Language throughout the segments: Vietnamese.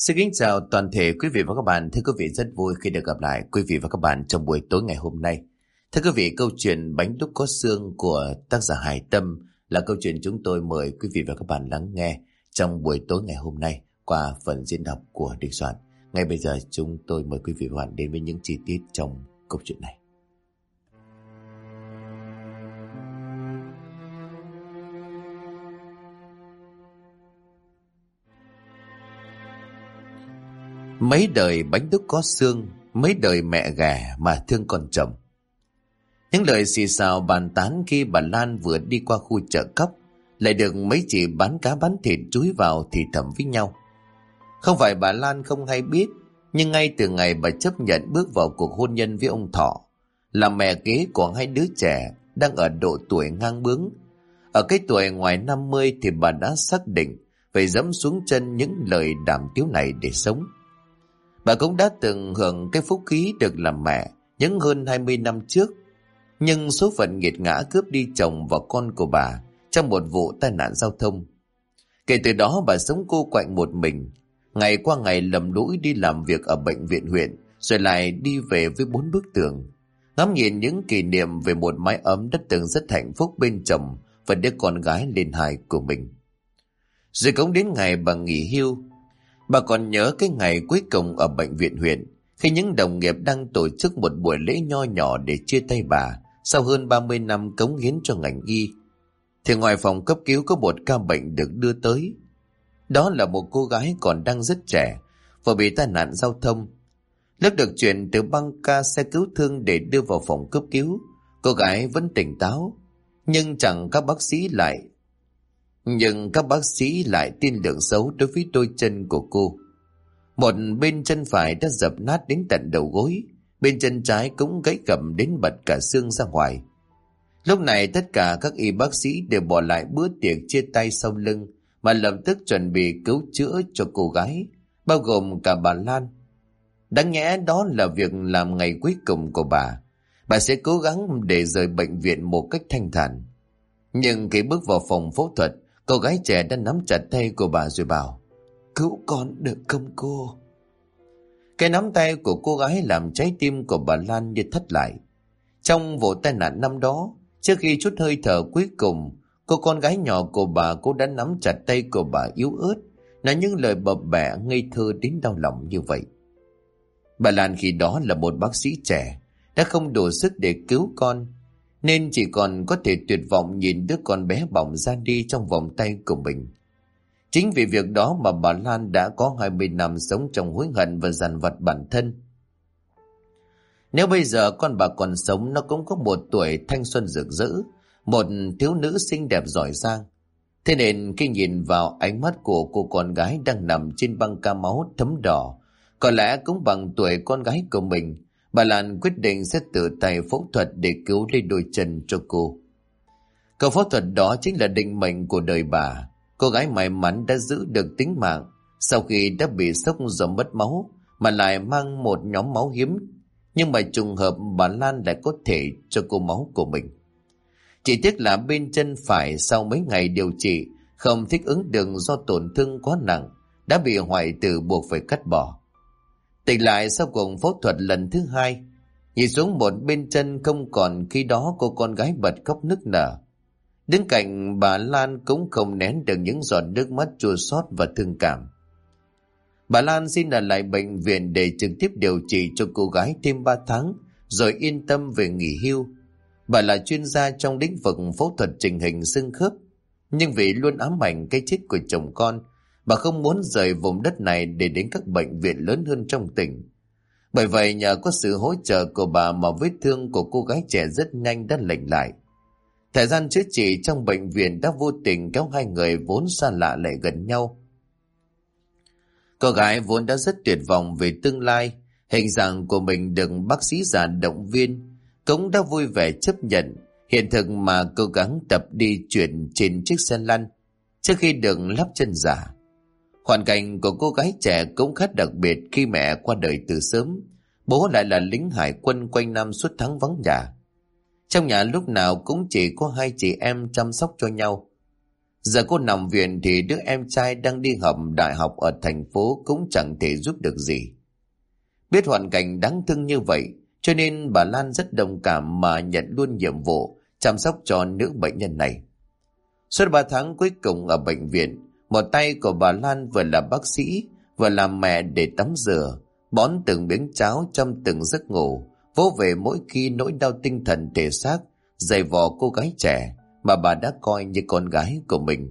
Xin kính chào toàn thể quý vị và các bạn. Thưa quý vị, rất vui khi được gặp lại quý vị và các bạn trong buổi tối ngày hôm nay. Thưa quý vị, câu chuyện Bánh đúc có xương của tác giả Hải Tâm là câu chuyện chúng tôi mời quý vị và các bạn lắng nghe trong buổi tối ngày hôm nay qua phần diễn đọc của Đình Soạn. Ngay bây giờ chúng tôi mời quý vị và các bạn đến với những chi tiết trong câu chuyện này. Mấy đời bánh đúc có xương, mấy đời mẹ ghẻ mà thương con chồng. Những lời xì xào bàn tán khi bà Lan vừa đi qua khu chợ cóc lại được mấy chị bán cá bán thịt chúi vào thì thầm với nhau. Không phải bà Lan không hay biết, nhưng ngay từ ngày bà chấp nhận bước vào cuộc hôn nhân với ông Thọ, là mẹ kế của hai đứa trẻ đang ở độ tuổi ngang bướng. Ở cái tuổi ngoài 50 thì bà đã xác định phải dẫm xuống chân những lời đàm tiếu này để sống. Bà cũng đã từng hưởng cái phúc khí được làm mẹ những hơn 20 năm trước, nhưng số phận nghiệt ngã cướp đi chồng và con của bà trong một vụ tai nạn giao thông. Kể từ đó bà sống cô quạnh một mình, ngày qua ngày lầm lũi đi làm việc ở bệnh viện huyện, rồi lại đi về với 4 bức tường, ngắm nhìn những kỷ niệm về một mái ấm đã từng rất hạnh phúc bên chồng và đứa con gái lên hài của mình. Rồi cũng đến ngày bà nghỉ hưu. Bà còn nhớ cái ngày cuối cùng ở bệnh viện huyện, khi những đồng nghiệp đang tổ chức một buổi lễ nho nhỏ để chia tay bà sau hơn 30 năm cống hiến cho ngành y. Thì ngoài phòng cấp cứu có một ca bệnh được đưa tới. Đó là một cô gái còn đang rất trẻ, vừa bị tai nạn giao thông. Lúc được chuyển từ băng ca xe cứu thương để đưa vào phòng cấp cứu, cô gái vẫn tỉnh táo, nhưng các bác sĩ lại tin lượng xấu đối với đôi chân của cô. Một bên chân phải đã dập nát đến tận đầu gối, bên chân trái cũng gãy gầm đến bật cả xương ra ngoài. Lúc này tất cả các y bác sĩ đều bỏ lại bữa tiệc chia tay sau lưng mà lập tức chuẩn bị cứu chữa cho cô gái, bao gồm cả bà Lan. Đáng nhẽ đó là việc làm ngày cuối cùng của bà. Bà sẽ cố gắng để rời bệnh viện một cách thanh thản. Nhưng khi bước vào phòng phẫu thuật, cô gái trẻ đã nắm chặt tay của bà rồi bảo: "Cứu con được không cô?" Cái nắm tay của cô gái làm trái tim của bà Lan như thắt lại. Trong vụ tai nạn năm đó, trước khi chút hơi thở cuối cùng, cô con gái nhỏ của bà cũng đã nắm chặt tay của bà yếu ớt, nói những lời bập bẹ ngây thơ đến đau lòng như vậy. Bà Lan khi đó là một bác sĩ trẻ, đã không đủ sức để cứu con, nên chỉ còn có thể tuyệt vọng nhìn đứa con bé bỏng ra đi trong vòng tay của mình. Chính vì việc đó mà bà Lan đã có 20 năm sống trong hối hận và dằn vặt bản thân. Nếu bây giờ con bà còn sống, nó cũng có một tuổi thanh xuân rực rỡ, một thiếu nữ xinh đẹp giỏi giang. Thế nên khi nhìn vào ánh mắt của cô con gái đang nằm trên băng ca máu thấm đỏ, có lẽ cũng bằng tuổi con gái của mình, bà Lan quyết định sẽ tự tay phẫu thuật để cứu lấy đôi chân cho cô. Câu phẫu thuật đó chính là định mệnh của đời bà. Cô gái may mắn đã giữ được tính mạng sau khi đã bị sốc do mất máu, mà lại mang một nhóm máu hiếm. Nhưng mà trùng hợp bà Lan lại có thể cho cô máu của mình. Chỉ tiếc là bên chân phải sau mấy ngày điều trị không thích ứng được do tổn thương quá nặng, đã bị hoại tử buộc phải cắt bỏ. Tỉnh lại sau cuộc phẫu thuật lần thứ hai, nhìn xuống một bên chân không còn, khi đó cô con gái bật khóc nức nở. Đứng cạnh bà Lan cũng không nén được những giọt nước mắt chua xót và thương cảm. Bà Lan xin ở lại bệnh viện để trực tiếp điều trị cho cô gái thêm 3 tháng, rồi yên tâm về nghỉ hưu. Bà là chuyên gia trong lĩnh vực phẫu thuật chỉnh hình xương khớp, nhưng vì luôn ám ảnh cái chết của chồng con, bà không muốn rời vùng đất này để đến các bệnh viện lớn hơn trong tỉnh. Bởi vậy nhờ có sự hỗ trợ của bà mà vết thương của cô gái trẻ rất nhanh đã lành lại. Thời gian chữa trị trong bệnh viện đã vô tình kéo hai người vốn xa lạ lại gần nhau. Cô gái vốn đã rất tuyệt vọng về tương lai, hình dạng của mình được bác sĩ già động viên, cũng đã vui vẻ chấp nhận hiện thực mà cố gắng tập đi chuyển trên chiếc xe lăn trước khi được lắp chân giả. Hoàn cảnh của cô gái trẻ cũng khá đặc biệt khi mẹ qua đời từ sớm, bố lại là lính hải quân quanh năm suốt tháng vắng nhà. Trong nhà lúc nào cũng chỉ có hai chị em chăm sóc cho nhau. Giờ cô nằm viện thì đứa em trai đang đi học đại học ở thành phố cũng chẳng thể giúp được gì. Biết hoàn cảnh đáng thương như vậy, cho nên bà Lan rất đồng cảm mà nhận luôn nhiệm vụ chăm sóc cho nữ bệnh nhân này. Suốt 3 tháng cuối cùng ở bệnh viện, một tay của bà Lan vừa là bác sĩ, vừa làm mẹ để tắm rửa, bón từng miếng cháo trong từng giấc ngủ, vỗ về mỗi khi nỗi đau tinh thần thể xác dày vò cô gái trẻ mà bà đã coi như con gái của mình.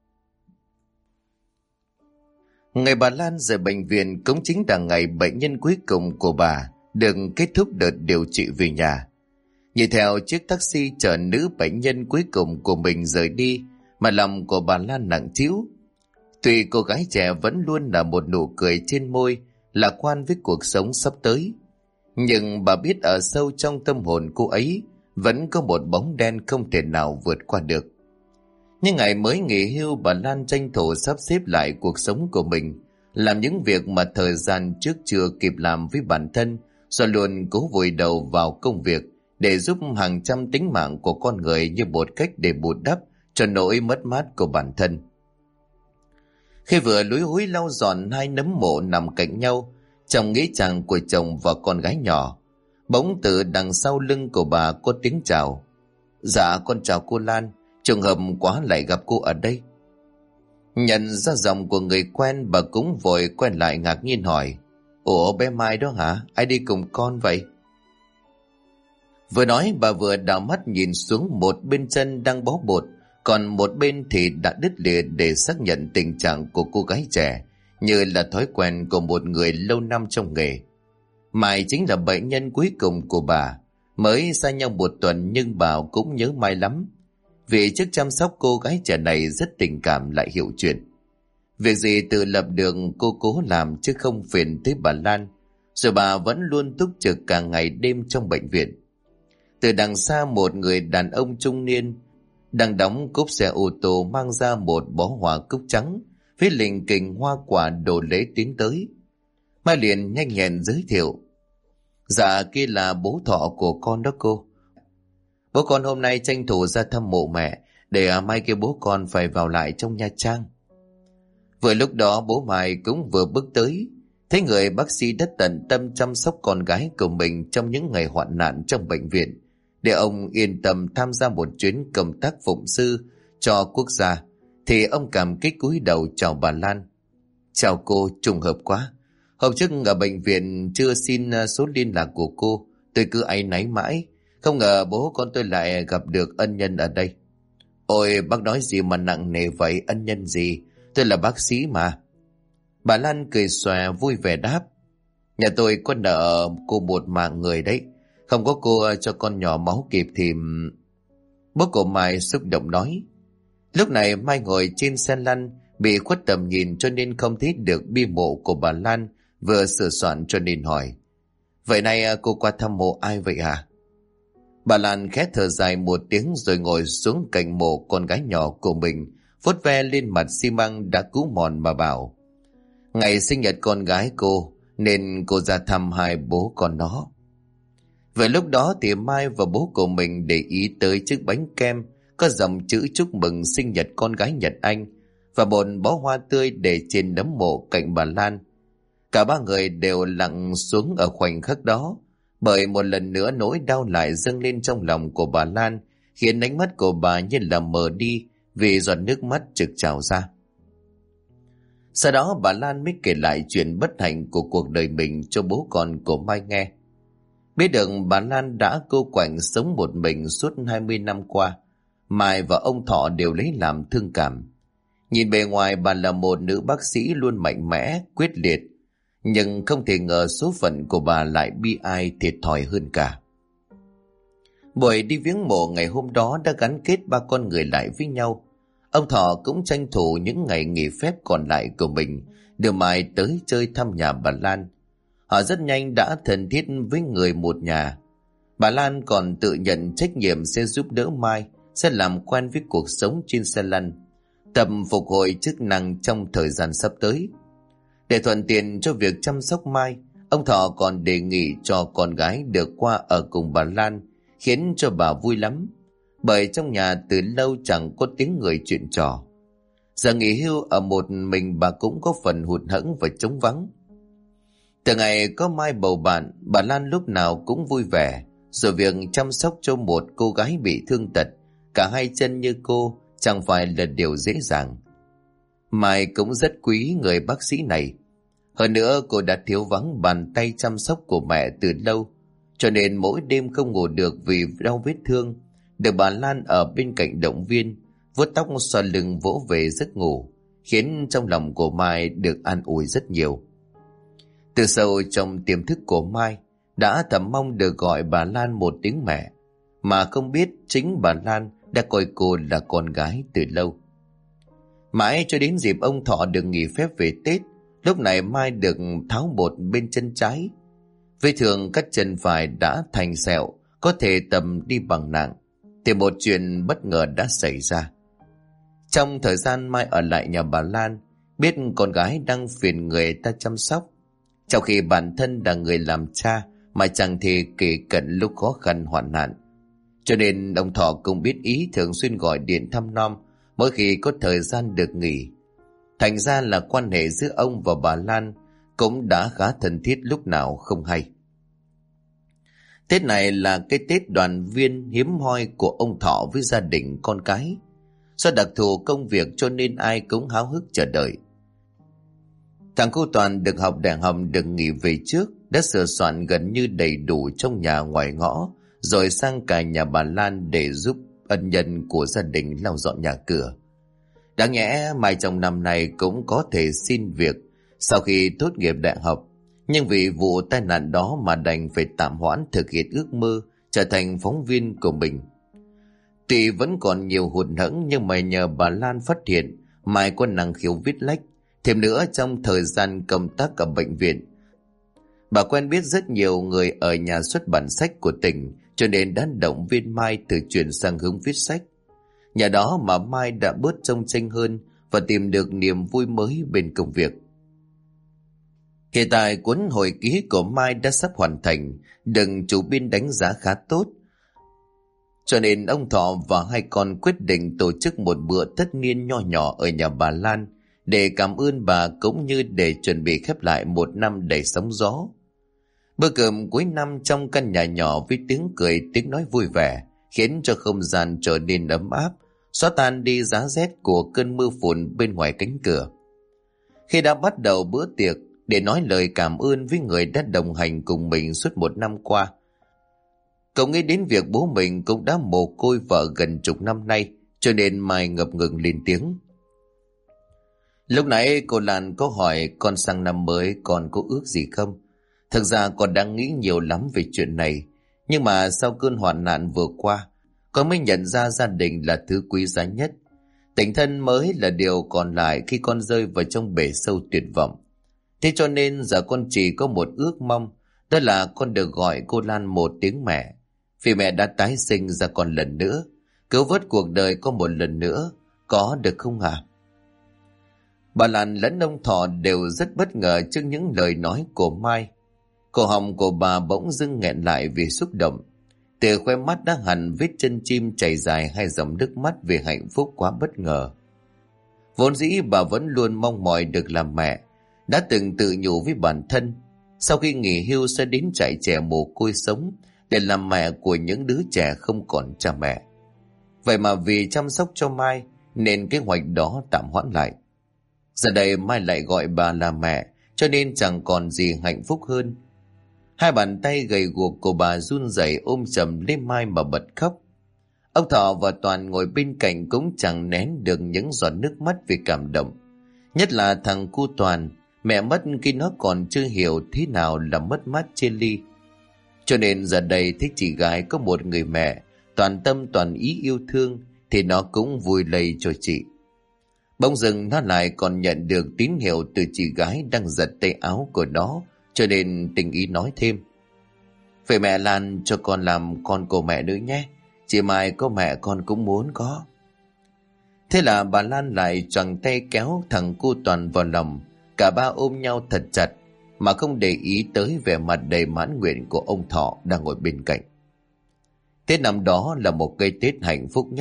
Ngày bà Lan rời bệnh viện cũng chính là ngày bệnh nhân cuối cùng của bà được kết thúc đợt điều trị về nhà. Nhìn theo chiếc taxi chở nữ bệnh nhân cuối cùng của mình rời đi mà lòng của bà Lan nặng trĩu. Tuy cô gái trẻ vẫn luôn là một nụ cười trên môi, lạc quan với cuộc sống sắp tới, nhưng bà biết ở sâu trong tâm hồn cô ấy vẫn có một bóng đen không thể nào vượt qua được. Những ngày mới nghỉ hưu, bà Lan tranh thủ sắp xếp lại cuộc sống của mình, làm những việc mà thời gian trước chưa kịp làm với bản thân, rồi luôn cố vùi đầu vào công việc để giúp hàng trăm tính mạng của con người như một cách để bù đắp cho nỗi mất mát của bản thân. Khi vừa lúi húi lau dọn 2 nấm mộ nằm cạnh nhau trong nghĩa trang của chồng và con gái nhỏ, bỗng từ đằng sau lưng của bà có tiếng chào. Dạ con chào cô Lan, trùng hợp quá lại gặp cô ở đây. Nhận ra giọng của người quen, bà cũng vội quay lại ngạc nhiên hỏi: Ủa bé Mai đó hả? Ai đi cùng con vậy? Vừa nói bà vừa đảo mắt nhìn xuống một bên chân đang bó bột, còn một bên thì đã đứt lìa để xác nhận tình trạng của cô gái trẻ như là thói quen của một người lâu năm trong nghề. Mai chính là bệnh nhân cuối cùng của bà, mới xa nhau 1 tuần nhưng bà cũng nhớ Mai lắm, vì chức chăm sóc cô gái trẻ này rất tình cảm lại hiệu chuyện. Việc gì tự lập đường cô cố làm chứ không phiền tới bà Lan, rồi bà vẫn luôn túc trực cả ngày đêm trong bệnh viện. Từ đằng xa một người đàn ông trung niên đang đóng cốp xe ô tô mang ra một bó hoa cúc trắng với lình kình hoa quả đồ lễ tiến tới. Mai liền nhanh nhẹn giới thiệu: Dạ kia là bố thọ của con đó cô. Bố con hôm nay tranh thủ ra thăm mộ mẹ, để mai kia bố con phải vào lại trong Nha Trang. Vừa lúc đó bố Mai cũng vừa bước tới, thấy người bác sĩ đã tận tâm chăm sóc con gái của mình trong những ngày hoạn nạn trong bệnh viện, để ông yên tâm tham gia một chuyến công tác phụng sự cho quốc gia, thì ông cảm kích cúi đầu chào bà Lan. Chào cô, trùng hợp quá. Hôm trước ở bệnh viện chưa xin số liên lạc của cô, tôi cứ áy náy mãi. Không ngờ bố con tôi lại gặp được ân nhân ở đây. Ôi bác nói gì mà nặng nề vậy, ân nhân gì? Tôi là bác sĩ mà. Bà Lan cười xòe vui vẻ đáp: Nhà tôi có nợ cô một mạng người đấy. Không có cô cho con nhỏ máu kịp thì... Bố của Mai xúc động nói. Lúc này Mai ngồi trên xe lăn, bị khuất tầm nhìn cho nên không thấy được bia mộ của bà Lan vừa sửa soạn, cho nên hỏi: Vậy nay cô qua thăm mộ ai vậy hả? Bà Lan khẽ thở dài một tiếng rồi ngồi xuống cạnh mộ con gái nhỏ của mình, vuốt ve lên mặt xi măng đã cũ mòn mà bảo: Ngày sinh nhật con gái cô nên cô ra thăm 2 bố con nó. Vậy lúc đó thì Mai và bố của mình để ý tới chiếc bánh kem có dòng chữ chúc mừng sinh nhật con gái Nhật Anh và một bó hoa tươi để trên nấm mộ cạnh bà Lan. Cả 3 người đều lặng xuống ở khoảnh khắc đó, bởi một lần nữa nỗi đau lại dâng lên trong lòng của bà Lan, khiến ánh mắt của bà như là mờ đi vì giọt nước mắt trực trào ra. Sau đó bà Lan mới kể lại chuyện bất hạnh của cuộc đời mình cho bố con của Mai nghe. Biết được bà Lan đã cô quạnh sống một mình suốt 20 năm qua, Mai và ông Thọ đều lấy làm thương cảm. Nhìn bề ngoài bà là một nữ bác sĩ luôn mạnh mẽ, quyết liệt, nhưng không thể ngờ số phận của bà lại bi ai thiệt thòi hơn cả. Buổi đi viếng mộ ngày hôm đó đã gắn kết 3 con người lại với nhau. Ông Thọ cũng tranh thủ những ngày nghỉ phép còn lại của mình đưa Mai tới chơi thăm nhà bà Lan. Họ rất nhanh đã thân thiết với người một nhà. Bà Lan còn tự nhận trách nhiệm sẽ giúp đỡ Mai, sẽ làm quen với cuộc sống trên xe lăn, tập phục hồi chức năng trong thời gian sắp tới. Để thuận tiện cho việc chăm sóc Mai, ông Thọ còn đề nghị cho con gái được qua ở cùng bà Lan, khiến cho bà vui lắm, bởi trong nhà từ lâu chẳng có tiếng người chuyện trò. Giờ nghỉ hưu ở một mình bà cũng có phần hụt hẫng và trống vắng. Từ ngày có Mai bầu bạn, bà Lan lúc nào cũng vui vẻ, rồi việc chăm sóc cho một cô gái bị thương tật, cả hai chân như cô, chẳng phải là điều dễ dàng. Mai cũng rất quý người bác sĩ này. Hơn nữa cô đã thiếu vắng bàn tay chăm sóc của mẹ từ lâu, cho nên mỗi đêm không ngủ được vì đau vết thương, được bà Lan ở bên cạnh động viên, vuốt tóc xoa lưng vỗ về giấc ngủ, khiến trong lòng của Mai được an ủi rất nhiều. Từ sâu trong tiềm thức của Mai đã thầm mong được gọi bà Lan một tiếng mẹ, mà không biết chính bà Lan đã coi cô là con gái từ lâu. Mãi cho đến dịp ông Thọ được nghỉ phép về Tết, lúc này Mai được tháo bột bên chân trái. Vết thương cắt chân phải đã thành sẹo, có thể tầm đi bằng nặng, thì một chuyện bất ngờ đã xảy ra. Trong thời gian Mai ở lại nhà bà Lan, biết con gái đang phiền người ta chăm sóc, trong khi bản thân là người làm cha mà chẳng thể kể cận lúc khó khăn hoạn nạn, cho nên ông Thọ cũng biết ý, thường xuyên gọi điện thăm nom mỗi khi có thời gian được nghỉ. Thành ra là quan hệ giữa ông và bà Lan cũng đã khá thân thiết lúc nào không hay. Tết này là cái Tết đoàn viên hiếm hoi của ông Thọ với gia đình con cái. Do đặc thù công việc cho nên ai cũng háo hức chờ đợi. Thằng cu Toàn được học đại học được nghỉ về trước, đã sửa soạn gần như đầy đủ trong nhà ngoài ngõ, rồi sang cả nhà bà Lan để giúp ân nhân của gia đình lau dọn nhà cửa. Đáng nhẽ Mai trong năm này cũng có thể xin việc sau khi tốt nghiệp đại học, nhưng vì vụ tai nạn đó mà đành phải tạm hoãn thực hiện ước mơ trở thành phóng viên của mình. Tuy vẫn còn nhiều hụt hẫng, nhưng mà nhờ bà Lan phát hiện Mai có năng khiếu viết lách. Thêm nữa, trong thời gian công tác ở bệnh viện, bà quen biết rất nhiều người ở nhà xuất bản sách của tỉnh, cho nên đã động viên Mai từ chuyển sang hướng viết sách. Nhờ đó mà Mai đã bớt chông chênh hơn và tìm được niềm vui mới bên công việc. Hiện tại cuốn hồi ký của Mai đã sắp hoàn thành, được chủ biên đánh giá khá tốt. Cho nên ông Thọ và hai con quyết định tổ chức một bữa tất niên nho nhỏ ở nhà bà Lan để cảm ơn bà, cũng như để chuẩn bị khép lại một năm đầy sóng gió. Bữa cơm cuối năm trong căn nhà nhỏ với tiếng cười tiếng nói vui vẻ khiến cho không gian trở nên ấm áp, xóa tan đi giá rét của cơn mưa phùn bên ngoài cánh cửa. Khi đã bắt đầu bữa tiệc, để nói lời cảm ơn với người đã đồng hành cùng mình suốt một năm qua, cậu nghĩ đến việc bố mình cũng đã mồ côi vợ gần chục năm nay, cho nên Mai ngập ngừng lên tiếng. Lúc nãy cô Lan có hỏi con sang năm mới con có ước gì không? Thực ra con đang nghĩ nhiều lắm về chuyện này, nhưng mà sau cơn hoạn nạn vừa qua, con mới nhận ra gia đình là thứ quý giá nhất. Tình thân mới là điều còn lại khi con rơi vào trong bể sâu tuyệt vọng. Thế cho nên giờ con chỉ có một ước mong, đó là con được gọi cô Lan một tiếng mẹ. Vì mẹ đã tái sinh ra con lần nữa, cứu vớt cuộc đời con một lần nữa, có được không hả? Bà Lan lẫn ông Thọ đều rất bất ngờ trước những lời nói của Mai. Cổ họng của bà bỗng dưng nghẹn lại vì xúc động. Từ khóe mắt đã hằn vết chân chim chảy dài hai dòng nước mắt vì hạnh phúc quá bất ngờ. Vốn dĩ bà vẫn luôn mong mỏi được làm mẹ, đã từng tự nhủ với bản thân sau khi nghỉ hưu sẽ đến trại trẻ mồ côi sống để làm mẹ của những đứa trẻ không còn cha mẹ. Vậy mà vì chăm sóc cho Mai nên kế hoạch đó tạm hoãn lại. Giờ đây Mai lại gọi bà là mẹ, cho nên chẳng còn gì hạnh phúc hơn. Hai bàn tay gầy guộc của bà run rẩy ôm chầm lấy Mai mà bật khóc. Ông Thọ và Toàn ngồi bên cạnh cũng chẳng nén được những giọt nước mắt vì cảm động. Nhất là thằng cu Toàn, mẹ mất khi nó còn chưa hiểu thế nào là mất mát chia ly. Cho nên giờ đây thấy chị gái có một người mẹ toàn tâm toàn ý yêu thương thì nó cũng vui lây cho chị. Bỗng dưng nó lại còn nhận được tín hiệu từ chị gái đang giật tay áo của nó, cho nên tình ý nói thêm: "Vậy mẹ Lan cho con làm con của mẹ nữa nhé, chị Mai có mẹ con cũng muốn có." Thế là bà Lan lại choàng tay kéo thằng cu Toàn vào lòng, cả ba ôm nhau thật chặt mà không để ý tới vẻ mặt đầy mãn nguyện của ông Thọ đang ngồi bên cạnh. Tết năm đó là một cái Tết hạnh phúc nhất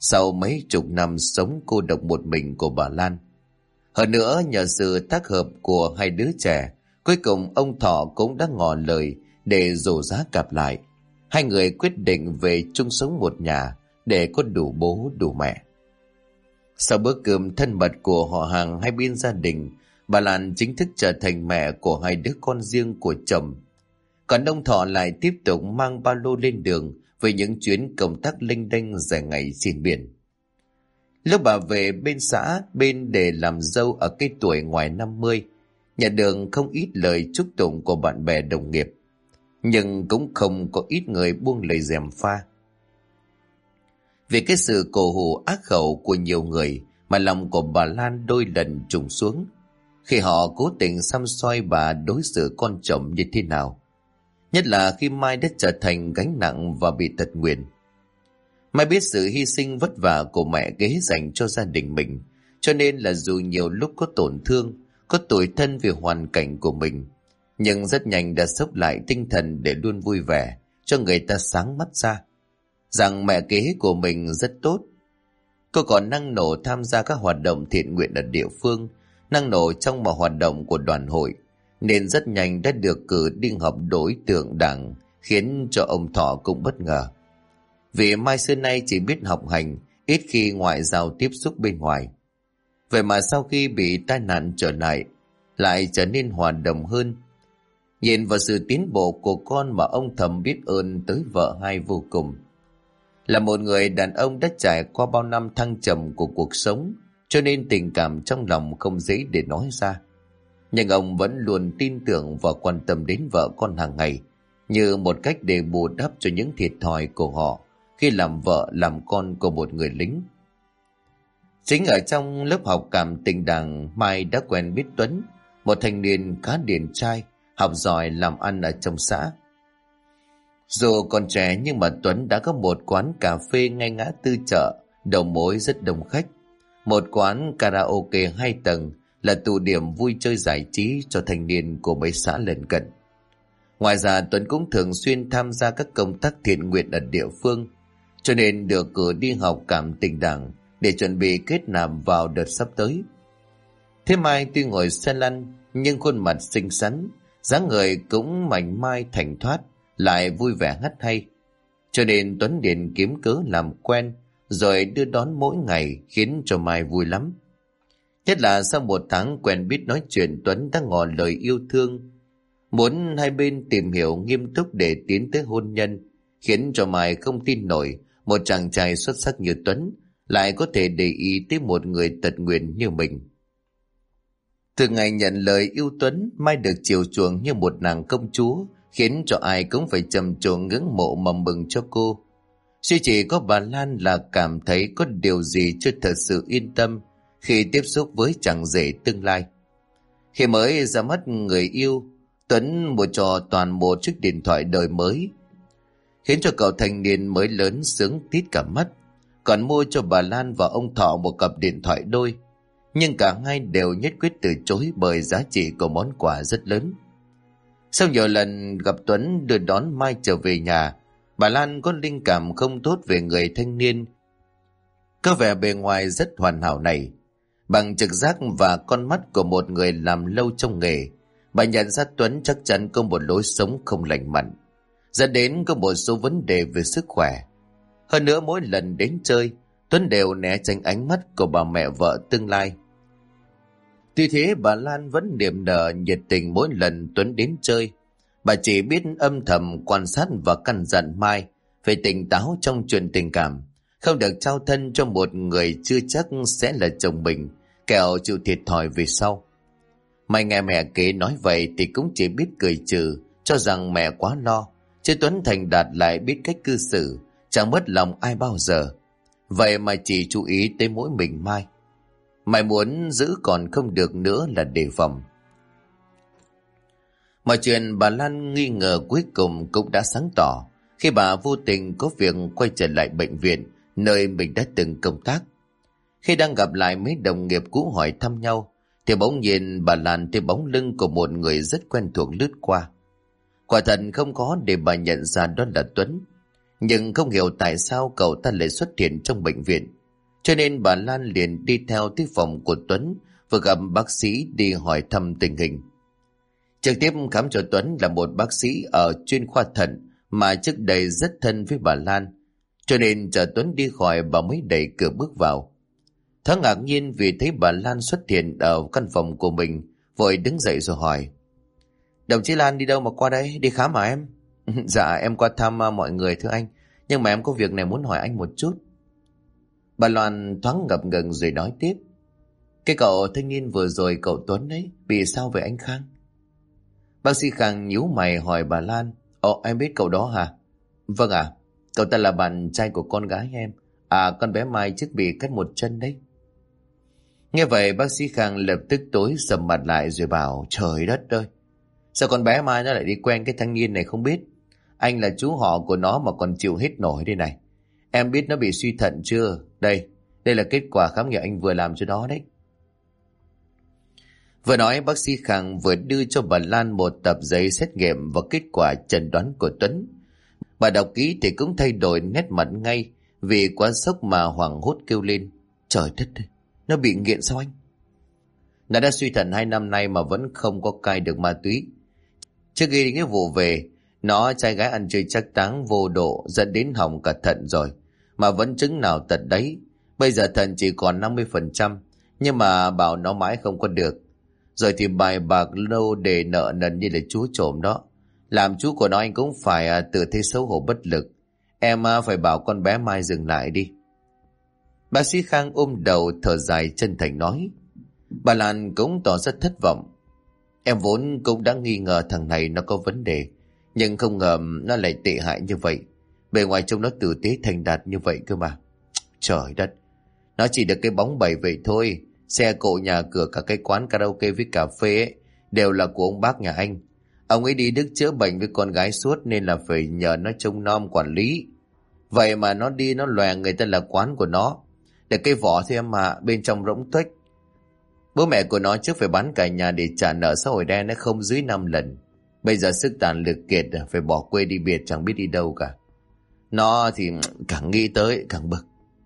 sau mấy chục năm sống cô độc một mình của bà Lan. Hơn nữa nhờ sự tác hợp của hai đứa trẻ, cuối cùng ông Thọ cũng đã ngỏ lời để rổ giá cặp lại. Hai người quyết định về chung sống một nhà để có đủ bố đủ mẹ. Sau bữa cơm thân mật của họ hàng hai bên gia đình, bà Lan chính thức trở thành mẹ của hai đứa con riêng của chồng. Còn ông Thọ lại tiếp tục mang ba lô lên đường với những chuyến công tác lênh đênh dài ngày trên biển. Lúc bà về bên xã bên để làm dâu ở cái tuổi ngoài 50, nhận được không ít lời chúc tụng của bạn bè đồng nghiệp, nhưng cũng không có ít người buông lời gièm pha. Vì cái sự cổ hủ ác khẩu của nhiều người mà lòng của bà Lan đôi lần trùng xuống khi họ cố tình săm soi bà đối xử con chồng như thế nào, nhất là khi Mai đã trở thành gánh nặng và bị tật nguyền. Mai biết sự hy sinh vất vả của mẹ kế dành cho gia đình mình, cho nên là dù nhiều lúc có tổn thương, có tủi thân vì hoàn cảnh của mình, nhưng rất nhanh đã xốc lại tinh thần để luôn vui vẻ, cho người ta sáng mắt ra rằng mẹ kế của mình rất tốt. Cô còn năng nổ tham gia các hoạt động thiện nguyện ở địa phương, năng nổ trong mọi hoạt động của đoàn hội, nên rất nhanh đã được cử đi họp đối tượng đảng, khiến cho ông Thọ cũng bất ngờ. Vì Mai xưa nay chỉ biết học hành, ít khi ngoại giao tiếp xúc bên ngoài. Vậy mà sau khi bị tai nạn trở lại trở nên hòa đồng hơn. Nhìn vào sự tiến bộ của con mà ông thầm biết ơn tới vợ hai vô cùng. Là một người đàn ông đã trải qua bao năm thăng trầm của cuộc sống, cho nên tình cảm trong lòng không dễ để nói ra. Nhưng ông vẫn luôn tin tưởng và quan tâm đến vợ con hàng ngày, như một cách để bù đắp cho những thiệt thòi của họ khi làm vợ làm con của một người lính. Chính ở trong lớp học cảm tình đảng, Mai đã quen biết Tuấn, một thanh niên khá điển trai, học giỏi làm ăn ở trong xã. Dù còn trẻ nhưng mà Tuấn đã có một quán cà phê ngay ngã tư chợ, đầu mối rất đông khách. Một quán karaoke 2 tầng là tụ điểm vui chơi giải trí cho thanh niên của mấy xã lân cận. Ngoài ra Tuấn cũng thường xuyên tham gia các công tác thiện nguyện ở địa phương, cho nên được cử đi học cảm tình đảng để chuẩn bị kết nạp vào đợt sắp tới. Thế Mai tuy ngồi xe lăn nhưng khuôn mặt xinh xắn, dáng người cũng mảnh mai thành thoát, lại vui vẻ hát hay. Cho nên Tuấn điện kiếm cớ làm quen rồi đưa đón mỗi ngày, khiến cho Mai vui lắm. Nhất là sau 1 tháng quen biết nói chuyện, Tuấn đã ngỏ lời yêu thương, muốn hai bên tìm hiểu nghiêm túc để tiến tới hôn nhân, khiến cho Mai không tin nổi một chàng trai xuất sắc như Tuấn lại có thể để ý tới một người tật nguyền như mình. Từ ngày nhận lời yêu Tuấn, Mai được chiều chuộng như một nàng công chúa, khiến cho ai cũng phải trầm trồ ngưỡng mộ mầm mừng cho cô. Duy chỉ có bà Lan là cảm thấy có điều gì chưa thật sự yên tâm khi tiếp xúc với chàng rể tương lai. Khi mới ra mắt người yêu, Tuấn mua cho Toàn một chiếc điện thoại đời mới, khiến cho cậu thanh niên mới lớn sướng tít cả mắt. Còn mua cho bà Lan và ông Thọ một cặp điện thoại đôi, nhưng cả hai đều nhất quyết từ chối bởi giá trị của món quà rất lớn. Sau nhiều lần gặp Tuấn đưa đón Mai trở về nhà, bà Lan có linh cảm không tốt về người thanh niên có vẻ bề ngoài rất hoàn hảo này. Bằng trực giác và con mắt của một người làm lâu trong nghề, bà nhận ra Tuấn chắc chắn có một lối sống không lành mạnh, dẫn đến có một số vấn đề về sức khỏe. Hơn nữa mỗi lần đến chơi, Tuấn đều né tránh ánh mắt của bà mẹ vợ tương lai. Tuy thế bà Lan vẫn niềm nở nhiệt tình mỗi lần Tuấn đến chơi. Bà chỉ biết âm thầm quan sát và căn dặn Mai phải tỉnh táo trong chuyện tình cảm, không được trao thân cho một người chưa chắc sẽ là chồng mình, kẻo chịu thiệt thòi về sau. Mai nghe mẹ kế nói vậy thì cũng chỉ biết cười trừ, cho rằng mẹ quá lo, chứ Tuấn thành đạt lại biết cách cư xử, chẳng mất lòng ai bao giờ. Vậy mà chỉ chú ý tới mỗi mình Mai. Mai muốn giữ còn không được nữa là đề phòng. Mọi chuyện bà Lan nghi ngờ cuối cùng cũng đã sáng tỏ khi bà vô tình có việc quay trở lại bệnh viện nơi mình đã từng công tác. Khi đang gặp lại mấy đồng nghiệp cũ hỏi thăm nhau, thì bỗng nhiên bà Lan thấy bóng lưng của một người rất quen thuộc lướt qua. Quả thật không có để bà nhận ra đó là Tuấn. Nhưng không hiểu tại sao cậu ta lại xuất hiện trong bệnh viện. Cho nên bà Lan liền đi theo tới phòng của Tuấn và gặp bác sĩ đi hỏi thăm tình hình. Trực tiếp khám cho Tuấn là một bác sĩ ở chuyên khoa thận mà trước đây rất thân với bà Lan. Cho nên chờ Tuấn đi khỏi bà mới đẩy cửa bước vào. Thoáng ngạc nhiên vì thấy bà Lan xuất hiện ở căn phòng của mình, vội đứng dậy rồi hỏi: Đồng chí Lan đi đâu mà qua đây, đi khám hả em? Dạ em qua thăm mọi người thưa anh, nhưng mà em có việc này muốn hỏi anh một chút. Bà Loan thoáng ngập ngừng rồi nói tiếp: Cái cậu thanh niên vừa rồi cậu Tuấn ấy, bị sao vậy anh Khang? Bác sĩ Khang nhíu mày hỏi bà Lan: Ồ em biết cậu đó hả? Vâng ạ, cậu ta là bạn trai của con gái em. À con bé Mai trước bị cắt một chân đấy. Nghe vậy bác sĩ Khang lập tức tối sầm mặt lại rồi bảo: Trời đất ơi, sao con bé Mai nó lại đi quen cái thanh niên này không biết? Anh là chú họ của nó mà còn chịu hết nổi đây này. Em biết nó bị suy thận chưa? Đây là kết quả khám nghiệm anh vừa làm cho nó đấy. Vừa nói bác sĩ Khang vừa đưa cho bà Lan một tập giấy xét nghiệm và kết quả chẩn đoán của Tuấn. Bà đọc kỹ thì cũng thay đổi nét mặt ngay, vì quá sốc mà hoảng hốt kêu lên: Trời đất ơi, nó bị nghiện sao anh? Nó đã suy thận 2 năm nay mà vẫn không có cai được ma túy. Trước khi cái vụ về, nó trai gái ăn chơi trác táng vô độ dẫn đến hỏng cả thận rồi, mà vẫn chứng nào tật đấy. Bây giờ thận chỉ còn 50%, nhưng mà bảo nó mãi không có được. Rồi thì bài bạc lâu để nợ nần như là chú trộm đó. Làm chú của nó anh cũng phải tự thấy xấu hổ bất lực. Em phải bảo con bé Mai dừng lại đi. Bác sĩ Khang ôm đầu thở dài chân thành nói. Bà Lan cũng tỏ ra thất vọng. Em vốn cũng đã nghi ngờ thằng này nó có vấn đề, nhưng không ngờ nó lại tệ hại như vậy. Bề ngoài trông nó tử tế thành đạt như vậy cơ mà. Trời đất, nó chỉ được cái bóng bẩy vậy thôi. Xe cộ nhà cửa cả cái quán karaoke với cà phê ấy, đều là của ông bác nhà anh. Ông ấy đi Đức chữa bệnh với con gái suốt nên là phải nhờ nó trông nom quản lý. Vậy mà nó đi nó lòe người ta là quán của nó. Để cái vỏ thôi em mà, bên trong rỗng tuếch. Bố mẹ của nó trước phải bán cả nhà để trả nợ xã hội đen nó không dưới 5 lần. Bây giờ sức tàn lực kiệt, phải bỏ quê đi biệt chẳng biết đi đâu cả. Nó thì càng nghĩ tới càng bực.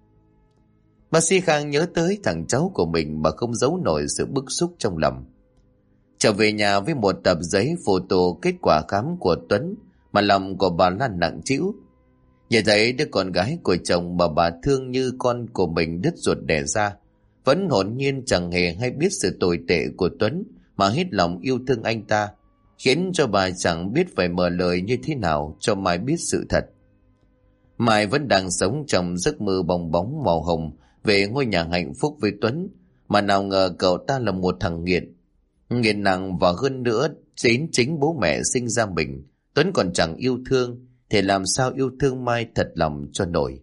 Bác sĩ Khang nhớ tới thằng cháu của mình mà không giấu nổi sự bức xúc trong lòng. Trở về nhà với một tập giấy photo kết quả khám của Tuấn mà lòng của bà Lan nặng trĩu. Nhìn thấy đứa con gái của chồng mà bà thương như con của mình đứt ruột đẻ ra, vẫn hồn nhiên chẳng hề hay biết sự tồi tệ của Tuấn mà hết lòng yêu thương anh ta, khiến cho bà chẳng biết phải mở lời như thế nào cho Mai biết sự thật. Mai vẫn đang sống trong giấc mơ bong bóng màu hồng về ngôi nhà hạnh phúc với Tuấn, mà nào ngờ cậu ta là một thằng nghiện nặng, và hơn nữa đến chính bố mẹ sinh ra mình Tuấn còn chẳng yêu thương, thì làm sao yêu thương Mai thật lòng cho nổi.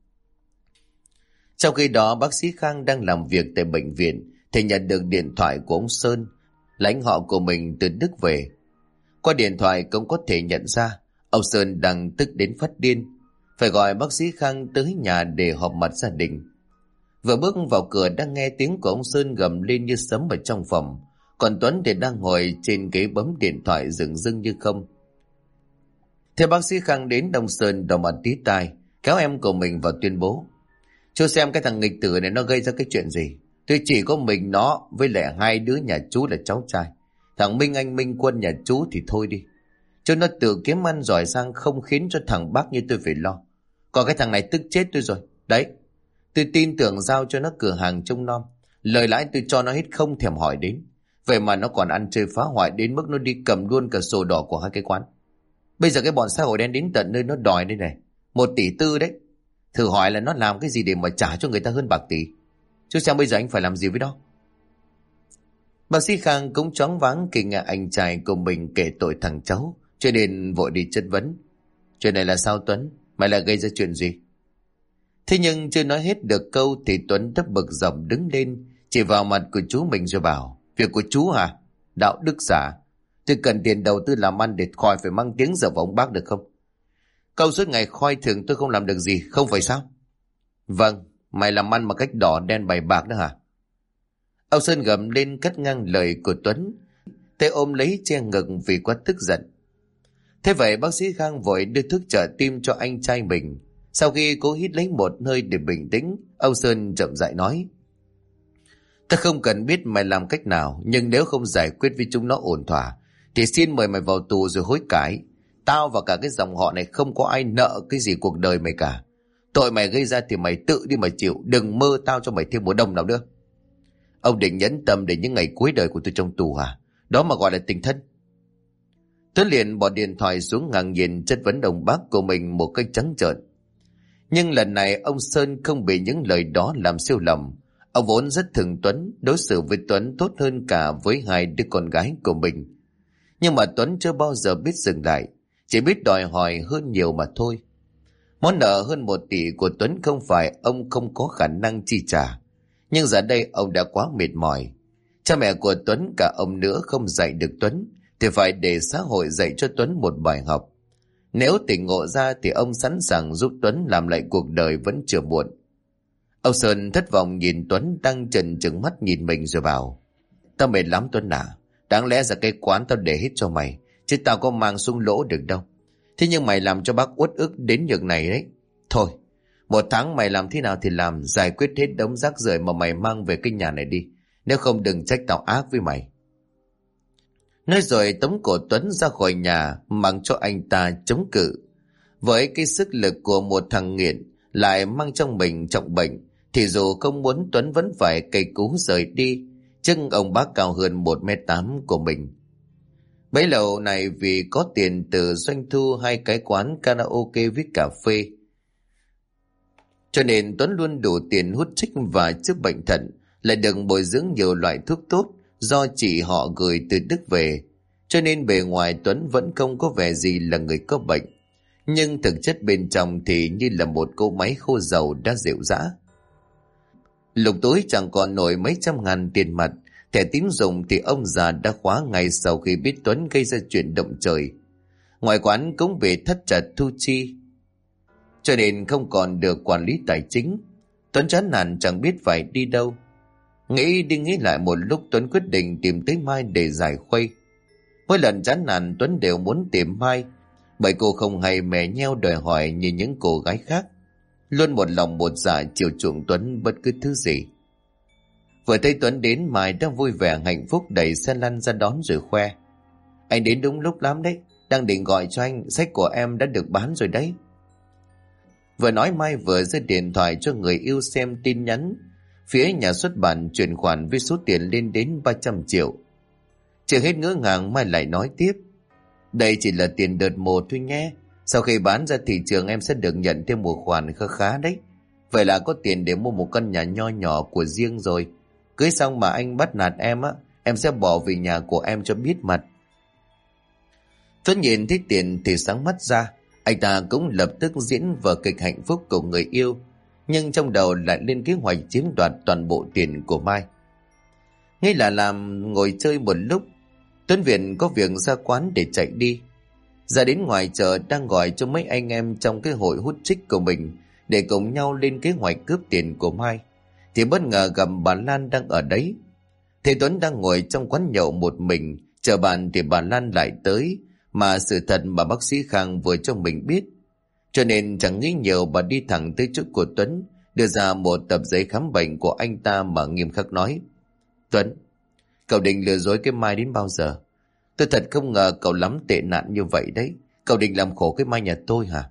Trong khi đó bác sĩ Khang đang làm việc tại bệnh viện thì nhận được điện thoại của ông Sơn, lãnh họ của mình từ Đức về. Qua điện thoại cũng có thể nhận ra ông Sơn đang tức đến phát điên, phải gọi bác sĩ Khang tới nhà để họp mặt gia đình. Vừa bước vào cửa đang nghe tiếng của ông Sơn gầm lên như sấm ở trong phòng, còn Tuấn thì đang ngồi trên ghế bấm điện thoại dửng dưng như không. Theo bác sĩ Khang đến, ông Sơn đầu mặt tí tai kéo em của mình vào tuyên bố: Chú xem cái thằng nghịch tử này nó gây ra cái chuyện gì. Tôi chỉ có mình nó với lại 2 đứa nhà chú là cháu trai. Thằng Minh Anh Minh Quân nhà chú thì thôi đi. Cho nó tự kiếm ăn giỏi sang không khiến cho thằng bác như tôi phải lo. Còn cái thằng này tức chết tôi rồi. Đấy, tôi tin tưởng giao cho nó cửa hàng trông nom. Lời lãi tôi cho nó hết không thèm hỏi đến. Vậy mà nó còn ăn chơi phá hoại đến mức nó đi cầm luôn cả sổ đỏ của 2 cái quán. Bây giờ cái bọn xã hội đen đến tận nơi nó đòi đây này 1,4 tỷ đấy. Thử hỏi là nó làm cái gì để mà trả cho người ta hơn bạc tỷ. Chứ xem bây giờ anh phải làm gì với nó. Bác sĩ Khang cũng choáng váng khi nghe anh trai của mình kể tội thằng cháu, cho nên vội đi chất vấn: Chuyện này là sao Tuấn? Mày lại gây ra chuyện gì? Thế nhưng chưa nói hết được câu thì Tuấn đắp bực dọc đứng lên, chỉ vào mặt của chú mình rồi bảo: Việc của chú hả? Đạo đức giả. Tôi cần tiền đầu tư làm ăn để khỏi phải mang tiếng giờ vào ông bác được không? Câu suốt ngày khoi thường tôi không làm được gì, không phải sao? Vâng, mày làm ăn bằng cách đỏ đen bày bạc đó hả? Ông Sơn gầm lên cắt ngang lời của Tuấn, tay ôm lấy che ngực vì quá tức giận. Thế vậy bác sĩ Khang vội đưa thuốc trợ tim cho anh trai mình. Sau khi cố hít lấy một hơi để bình tĩnh, ông Sơn chậm rãi nói: "Ta không cần biết mày làm cách nào, nhưng nếu không giải quyết với chúng nó ổn thỏa thì xin mời mày vào tù rồi hối cải. Tao và cả cái dòng họ này không có ai nợ cái gì cuộc đời mày cả. Tội mày gây ra thì mày tự đi mà chịu, đừng mơ tao cho mày thêm một đồng nào nữa." "Ông định nhẫn tâm để những ngày cuối đời của tôi trong tù hả? Đó mà gọi là tình thân?" Tuấn liền bỏ điện thoại xuống, ngạc nhiên chất vấn ông bác của mình một cách trắng trợn. Nhưng lần này ông Sơn không bị những lời đó làm siêu lòng. Ông vốn rất thương Tuấn, đối xử với Tuấn tốt hơn cả với hai đứa con gái của mình. Nhưng mà Tuấn chưa bao giờ biết dừng lại, chỉ biết đòi hỏi hơn nhiều mà thôi. Món nợ hơn 1 tỷ của Tuấn không phải ông không có khả năng chi trả, nhưng giờ đây ông đã quá mệt mỏi. Cha mẹ của Tuấn, cả ông nữa không dạy được Tuấn, thì phải để xã hội dạy cho Tuấn một bài học. Nếu tỉnh ngộ ra thì ông sẵn sàng giúp Tuấn làm lại cuộc đời vẫn chưa muộn. Ông Sơn thất vọng nhìn Tuấn đang trừng trừng mắt nhìn mình rồi bảo: "Tao mệt lắm Tuấn à, đáng lẽ ra cái quán tao để hết cho mày, chứ tao có mang xuống lỗ được đâu. Thế nhưng mày làm cho bác uất ức đến nhược này đấy. Thôi, 1 tháng mày làm thế nào thì làm, giải quyết hết đống rác rưởi mà mày mang về cái nhà này đi. Nếu không đừng trách tao ác với mày." Nói rồi tống cổ Tuấn ra khỏi nhà, mặc cho anh ta chống cự. Với cái sức lực của một thằng nghiện lại mang trong mình trọng bệnh, thì dù không muốn Tuấn vẫn phải cày cú rời đi, chân ông bác cao hơn 1m8 của mình. Bấy lâu này vì có tiền từ doanh thu 2 cái quán karaoke với cà phê, cho nên Tuấn luôn đủ tiền hút chích và chữa bệnh thận, lại được bồi dưỡng nhiều loại thuốc tốt do chị họ gửi từ Đức về. Cho nên bề ngoài Tuấn vẫn không có vẻ gì là người có bệnh, nhưng thực chất bên trong thì như là một cỗ máy khô dầu đã rệu rã. Lục túi chẳng còn nổi mấy trăm ngàn tiền mặt, thẻ tín dụng thì ông già đã khóa ngay sau khi biết Tuấn gây ra chuyện động trời. Ngoài quán cũng bị thắt chặt thu chi, cho nên không còn được quản lý tài chính. Tuấn chán nản chẳng biết phải đi đâu. Nghĩ đi nghĩ lại một lúc, Tuấn quyết định tìm tới Mai để giải khuây. Mỗi lần chán nản Tuấn đều muốn tìm Mai, bởi cô không hay mè nheo đòi hỏi như những cô gái khác, luôn một lòng một dạ chiều chuộng Tuấn bất cứ thứ gì. Vừa thấy Tuấn đến, Mai đã vui vẻ hạnh phúc đẩy xe lăn ra đón rồi khoe: "Anh đến đúng lúc lắm đấy, đang định gọi cho anh, sách của em đã được bán rồi đấy." Vừa nói Mai vừa giơ điện thoại cho người yêu xem tin nhắn. Phía nhà xuất bản chuyển khoản với số tiền lên đến 300 triệu. Chưa hết ngỡ ngàng, Mai lại nói tiếp: "Đây chỉ là tiền đợt một thôi nhé. Sau khi bán ra thị trường em sẽ được nhận thêm một khoản khá khá đấy. Vậy là có tiền để mua một căn nhà nho nhỏ của riêng rồi. Cưới xong mà anh bắt nạt em á, em sẽ bỏ về nhà của em cho biết mặt." Tuấn nhìn thấy tiền thì sáng mắt ra. Anh ta cũng lập tức diễn vở kịch hạnh phúc của người yêu, nhưng trong đầu lại lên kế hoạch chiếm đoạt toàn bộ tiền của Mai. Ngay là làm ngồi chơi một lúc, Tuấn Viện có việc ra quán để chạy đi. Ra đến ngoài chợ đang gọi cho mấy anh em trong cái hội hút chích của mình để cùng nhau lên kế hoạch cướp tiền của Mai, thì bất ngờ gặp bà Lan đang ở đấy. Thế Tuấn đang ngồi trong quán nhậu một mình chờ bạn thì bà Lan lại tới, mà sự thật mà bác sĩ Khang vừa cho mình biết. Cho nên chẳng nghĩ nhiều, bà đi thẳng tới chỗ của Tuấn, đưa ra một tập giấy khám bệnh của anh ta mà nghiêm khắc nói: "Tuấn, cậu định lừa dối cái Mai đến bao giờ? Tôi thật không ngờ cậu lắm tệ nạn như vậy đấy. Cậu định làm khổ cái Mai nhà tôi hả?"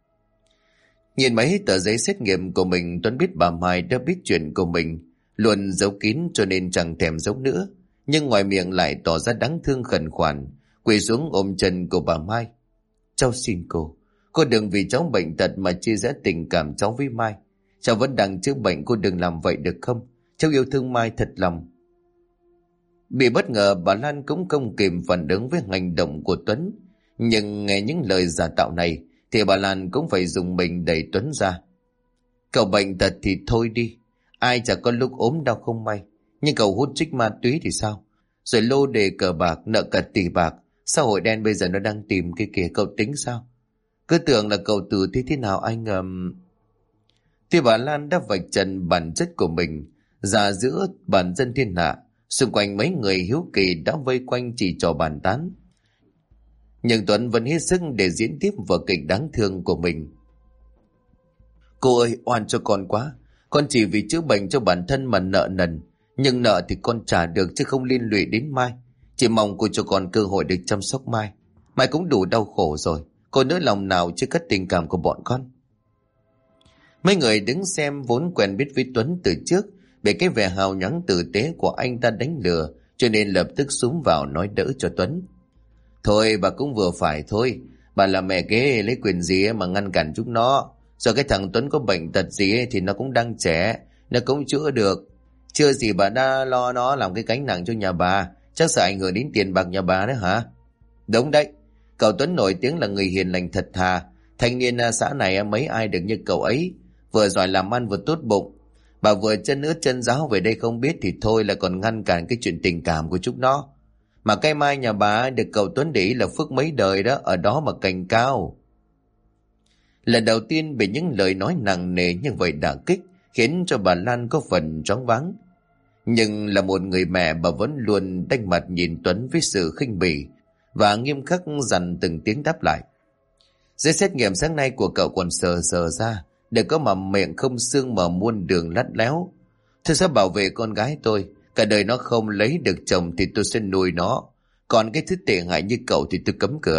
Nhìn mấy tờ giấy xét nghiệm của mình, Tuấn biết bà Mai đã biết chuyện của mình, luôn giấu kín cho nên chẳng thèm giấu nữa. Nhưng ngoài miệng lại tỏ ra đáng thương khẩn khoản, quỳ xuống ôm chân của bà Mai: "Cháu xin cô đừng vì cháu bệnh tật mà chia rẽ tình cảm cháu với Mai. Cháu vẫn đang chữa bệnh, cô đừng làm vậy được không? Cháu yêu thương Mai thật lòng." Bị bất ngờ, bà Lan cũng không kịp phản ứng với hành động của Tuấn. Nhưng nghe những lời giả tạo này thì bà Lan cũng phải dùng mình đẩy Tuấn ra. "Cậu bệnh tật thì thôi đi, ai chả có lúc ốm đau không may. Nhưng cậu hút chích ma túy thì sao? Rồi lô đề cờ bạc, nợ cả tỷ bạc. Xã hội đen bây giờ nó đang tìm cái kìa, cậu tính sao? Cứ tưởng là cậu tử thế nào anh..." Thì bà Lan đã vạch trần bản chất của mình ra giữa bản dân thiên hạ. Xung quanh mấy người hiếu kỳ đã vây quanh chỉ trò bàn tán. Nhưng Tuấn vẫn hết sức để diễn tiếp vở kịch đáng thương của mình. Cô ơi, oan cho con quá. Con chỉ vì chữa bệnh cho bản thân mà nợ nần. Nhưng nợ thì con trả được chứ không liên lụy đến Mai. Chỉ mong cô cho con cơ hội được chăm sóc Mai. Mai cũng đủ đau khổ rồi. Cô nỡ lòng nào chứ cất tình cảm của bọn con. Mấy người đứng xem vốn quen biết với Tuấn từ trước, bị cái vẻ hào nhoáng tử tế của anh ta đánh lừa, cho nên lập tức xúm vào nói đỡ cho Tuấn. Thôi bà cũng vừa phải thôi. Bà là mẹ kế lấy quyền gì mà ngăn cản chúng nó. Giờ cái thằng Tuấn có bệnh tật gì thì nó cũng đang trẻ, nó cũng chữa được. Chưa gì bà đã lo nó làm cái gánh nặng cho nhà bà. Chắc sợ ảnh hưởng đến tiền bạc nhà bà đấy hả? Đúng đấy. Cậu Tuấn nổi tiếng là người hiền lành thật thà. Thanh niên xã này mấy ai được như cậu ấy. Vừa giỏi làm ăn vừa tốt bụng. Bà vừa chân ướt chân ráo về đây không biết thì thôi, là còn ngăn cản cái chuyện tình cảm của chúng nó. Mà cái Mai nhà bà được cậu Tuấn để ý là phước mấy đời đó, ở đó mà cành cao. Lần đầu tiên bị những lời nói nặng nề như vậy đả kích, khiến cho bà Lan có phần choáng váng. Nhưng là một người mẹ, bà vẫn luôn đanh mặt nhìn Tuấn với sự khinh bỉ và nghiêm khắc dằn từng tiếng đáp lại. Giấy xét nghiệm sáng nay của cậu còn sờ sờ ra, để có mà miệng không xương mà muôn đường lắt léo. Tôi sẽ bảo vệ con gái tôi, cả đời nó không lấy được chồng thì tôi sẽ nuôi nó, còn cái thứ tệ hại như cậu thì tôi cấm cửa.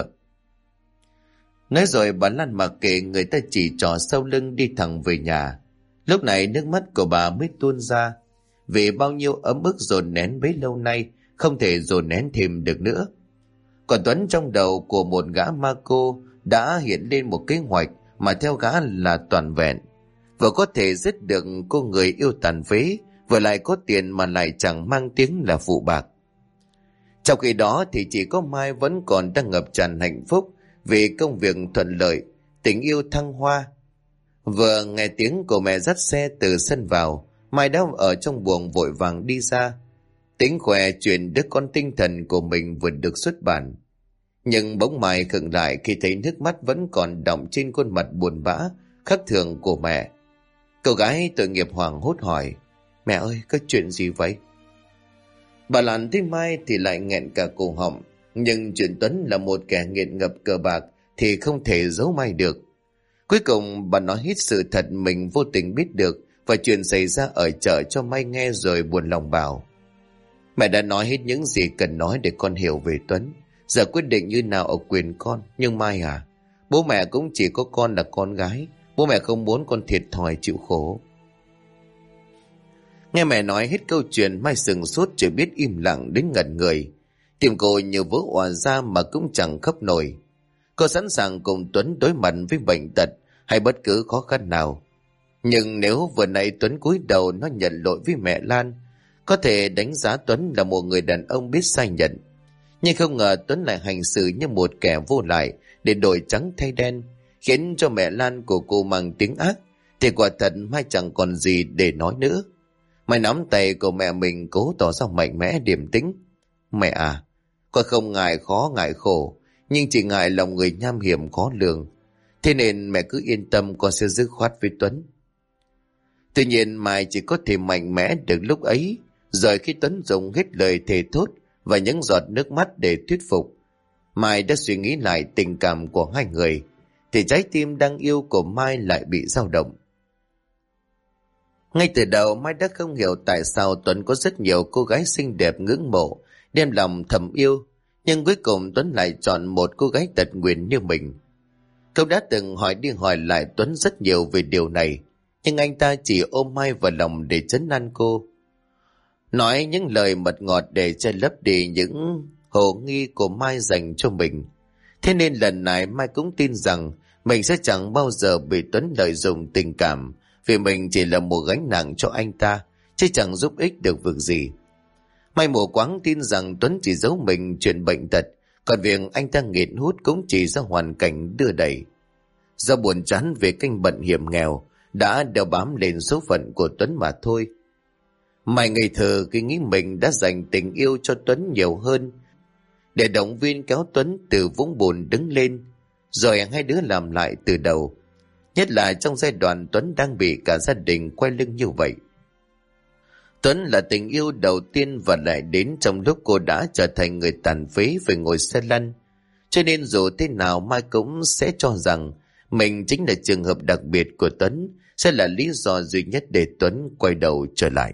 Nói rồi bà Lan mặc kệ người ta chỉ trỏ sau lưng đi thẳng về nhà. Lúc này nước mắt của bà mới tuôn ra, vì bao nhiêu ấm ức dồn nén bấy lâu nay không thể dồn nén thêm được nữa. Còn Tuấn trong đầu của một gã ma cô đã hiện lên một kế hoạch mà theo gã là toàn vẹn, vừa có thể giết được cô người yêu tàn phế, vừa lại có tiền mà lại chẳng mang tiếng là phụ bạc. Trong khi đó thì chỉ có Mai vẫn còn đang ngập tràn hạnh phúc vì công việc thuận lợi, tình yêu thăng hoa. Vừa nghe tiếng của mẹ dắt xe từ sân vào, Mai đã ở trong buồng vội vàng đi ra, tính khỏe chuyện đứa con tinh thần của mình vừa được xuất bản. Nhưng bỗng Mai khựng lại khi thấy nước mắt vẫn còn đọng trên khuôn mặt buồn bã khắc thường của mẹ. Cậu gái tội nghiệp hoảng hốt hỏi: Mẹ ơi, có chuyện gì vậy? Bà Lan thấy Mai thì lại nghẹn cả cổ họng, nhưng chuyện Tuấn là một kẻ nghiện ngập cờ bạc thì không thể giấu Mai được. Cuối cùng bà nói hết sự thật mình vô tình biết được và chuyện xảy ra ở chợ cho Mai nghe, rồi buồn lòng bảo: Mẹ đã nói hết những gì cần nói để con hiểu về Tuấn. Giờ quyết định như nào ở quyền con. Nhưng Mai à, bố mẹ cũng chỉ có con là con gái. Bố mẹ không muốn con thiệt thòi chịu khổ. Nghe mẹ nói hết câu chuyện, Mai sừng sốt chỉ biết im lặng đến ngẩn người. Tim cô như vỡ òa ra mà cũng chẳng khóc nổi. Cô sẵn sàng cùng Tuấn đối mặt với bệnh tật hay bất cứ khó khăn nào. Nhưng nếu vừa nãy Tuấn cúi đầu nó nhận lỗi với mẹ Lan, có thể đánh giá Tuấn là một người đàn ông biết sai nhận. Nhưng không ngờ Tuấn lại hành xử như một kẻ vô lại để đổi trắng thay đen, khiến cho mẹ Lan của cô mang tiếng ác, thì quả thật Mai chẳng còn gì để nói nữa. Mai nắm tay của mẹ mình, cố tỏ ra mạnh mẽ điềm tĩnh. Mẹ à, con không ngại khó ngại khổ, nhưng chỉ ngại lòng người nham hiểm khó lường. Thế nên mẹ cứ yên tâm, con sẽ dứt khoát với Tuấn. Tuy nhiên Mai chỉ có thể mạnh mẽ được lúc ấy, rồi khi Tuấn dùng hết lời thề thốt và những giọt nước mắt để thuyết phục, Mai đã suy nghĩ lại tình cảm của hai người, thì trái tim đang yêu của Mai lại bị dao động. Ngay từ đầu Mai đã không hiểu tại sao Tuấn có rất nhiều cô gái xinh đẹp ngưỡng mộ, đem lòng thầm yêu, nhưng cuối cùng Tuấn lại chọn một cô gái tật nguyền như mình. Cậu đã từng hỏi đi hỏi lại Tuấn rất nhiều về điều này, nhưng anh ta chỉ ôm Mai vào lòng để trấn an cô, nói những lời mật ngọt để che lấp đi những hồ nghi của Mai dành cho mình. Thế nên lần này Mai cũng tin rằng mình sẽ chẳng bao giờ bị Tuấn lợi dụng tình cảm, vì mình chỉ là một gánh nặng cho anh ta, chứ chẳng giúp ích được việc gì. Mai mù quáng tin rằng Tuấn chỉ giấu mình chuyện bệnh tật, còn việc anh ta nghiện hút cũng chỉ do hoàn cảnh đưa đẩy. Do buồn chán về canh bận hiểm nghèo đã đeo bám lên số phận của Tuấn mà thôi. Mai ngây thơ khi nghĩ mình đã dành tình yêu cho Tuấn nhiều hơn, để động viên kéo Tuấn từ vũng bùn đứng lên, rồi hai đứa làm lại từ đầu. Nhất là trong giai đoạn Tuấn đang bị cả gia đình quay lưng như vậy. Tuấn là tình yêu đầu tiên và lại đến trong lúc cô đã trở thành người tàn phế phải ngồi xe lăn. cho nên dù thế nào Mai cũng sẽ cho rằng mình chính là trường hợp đặc biệt của Tuấn, sẽ là lý do duy nhất để Tuấn quay đầu trở lại.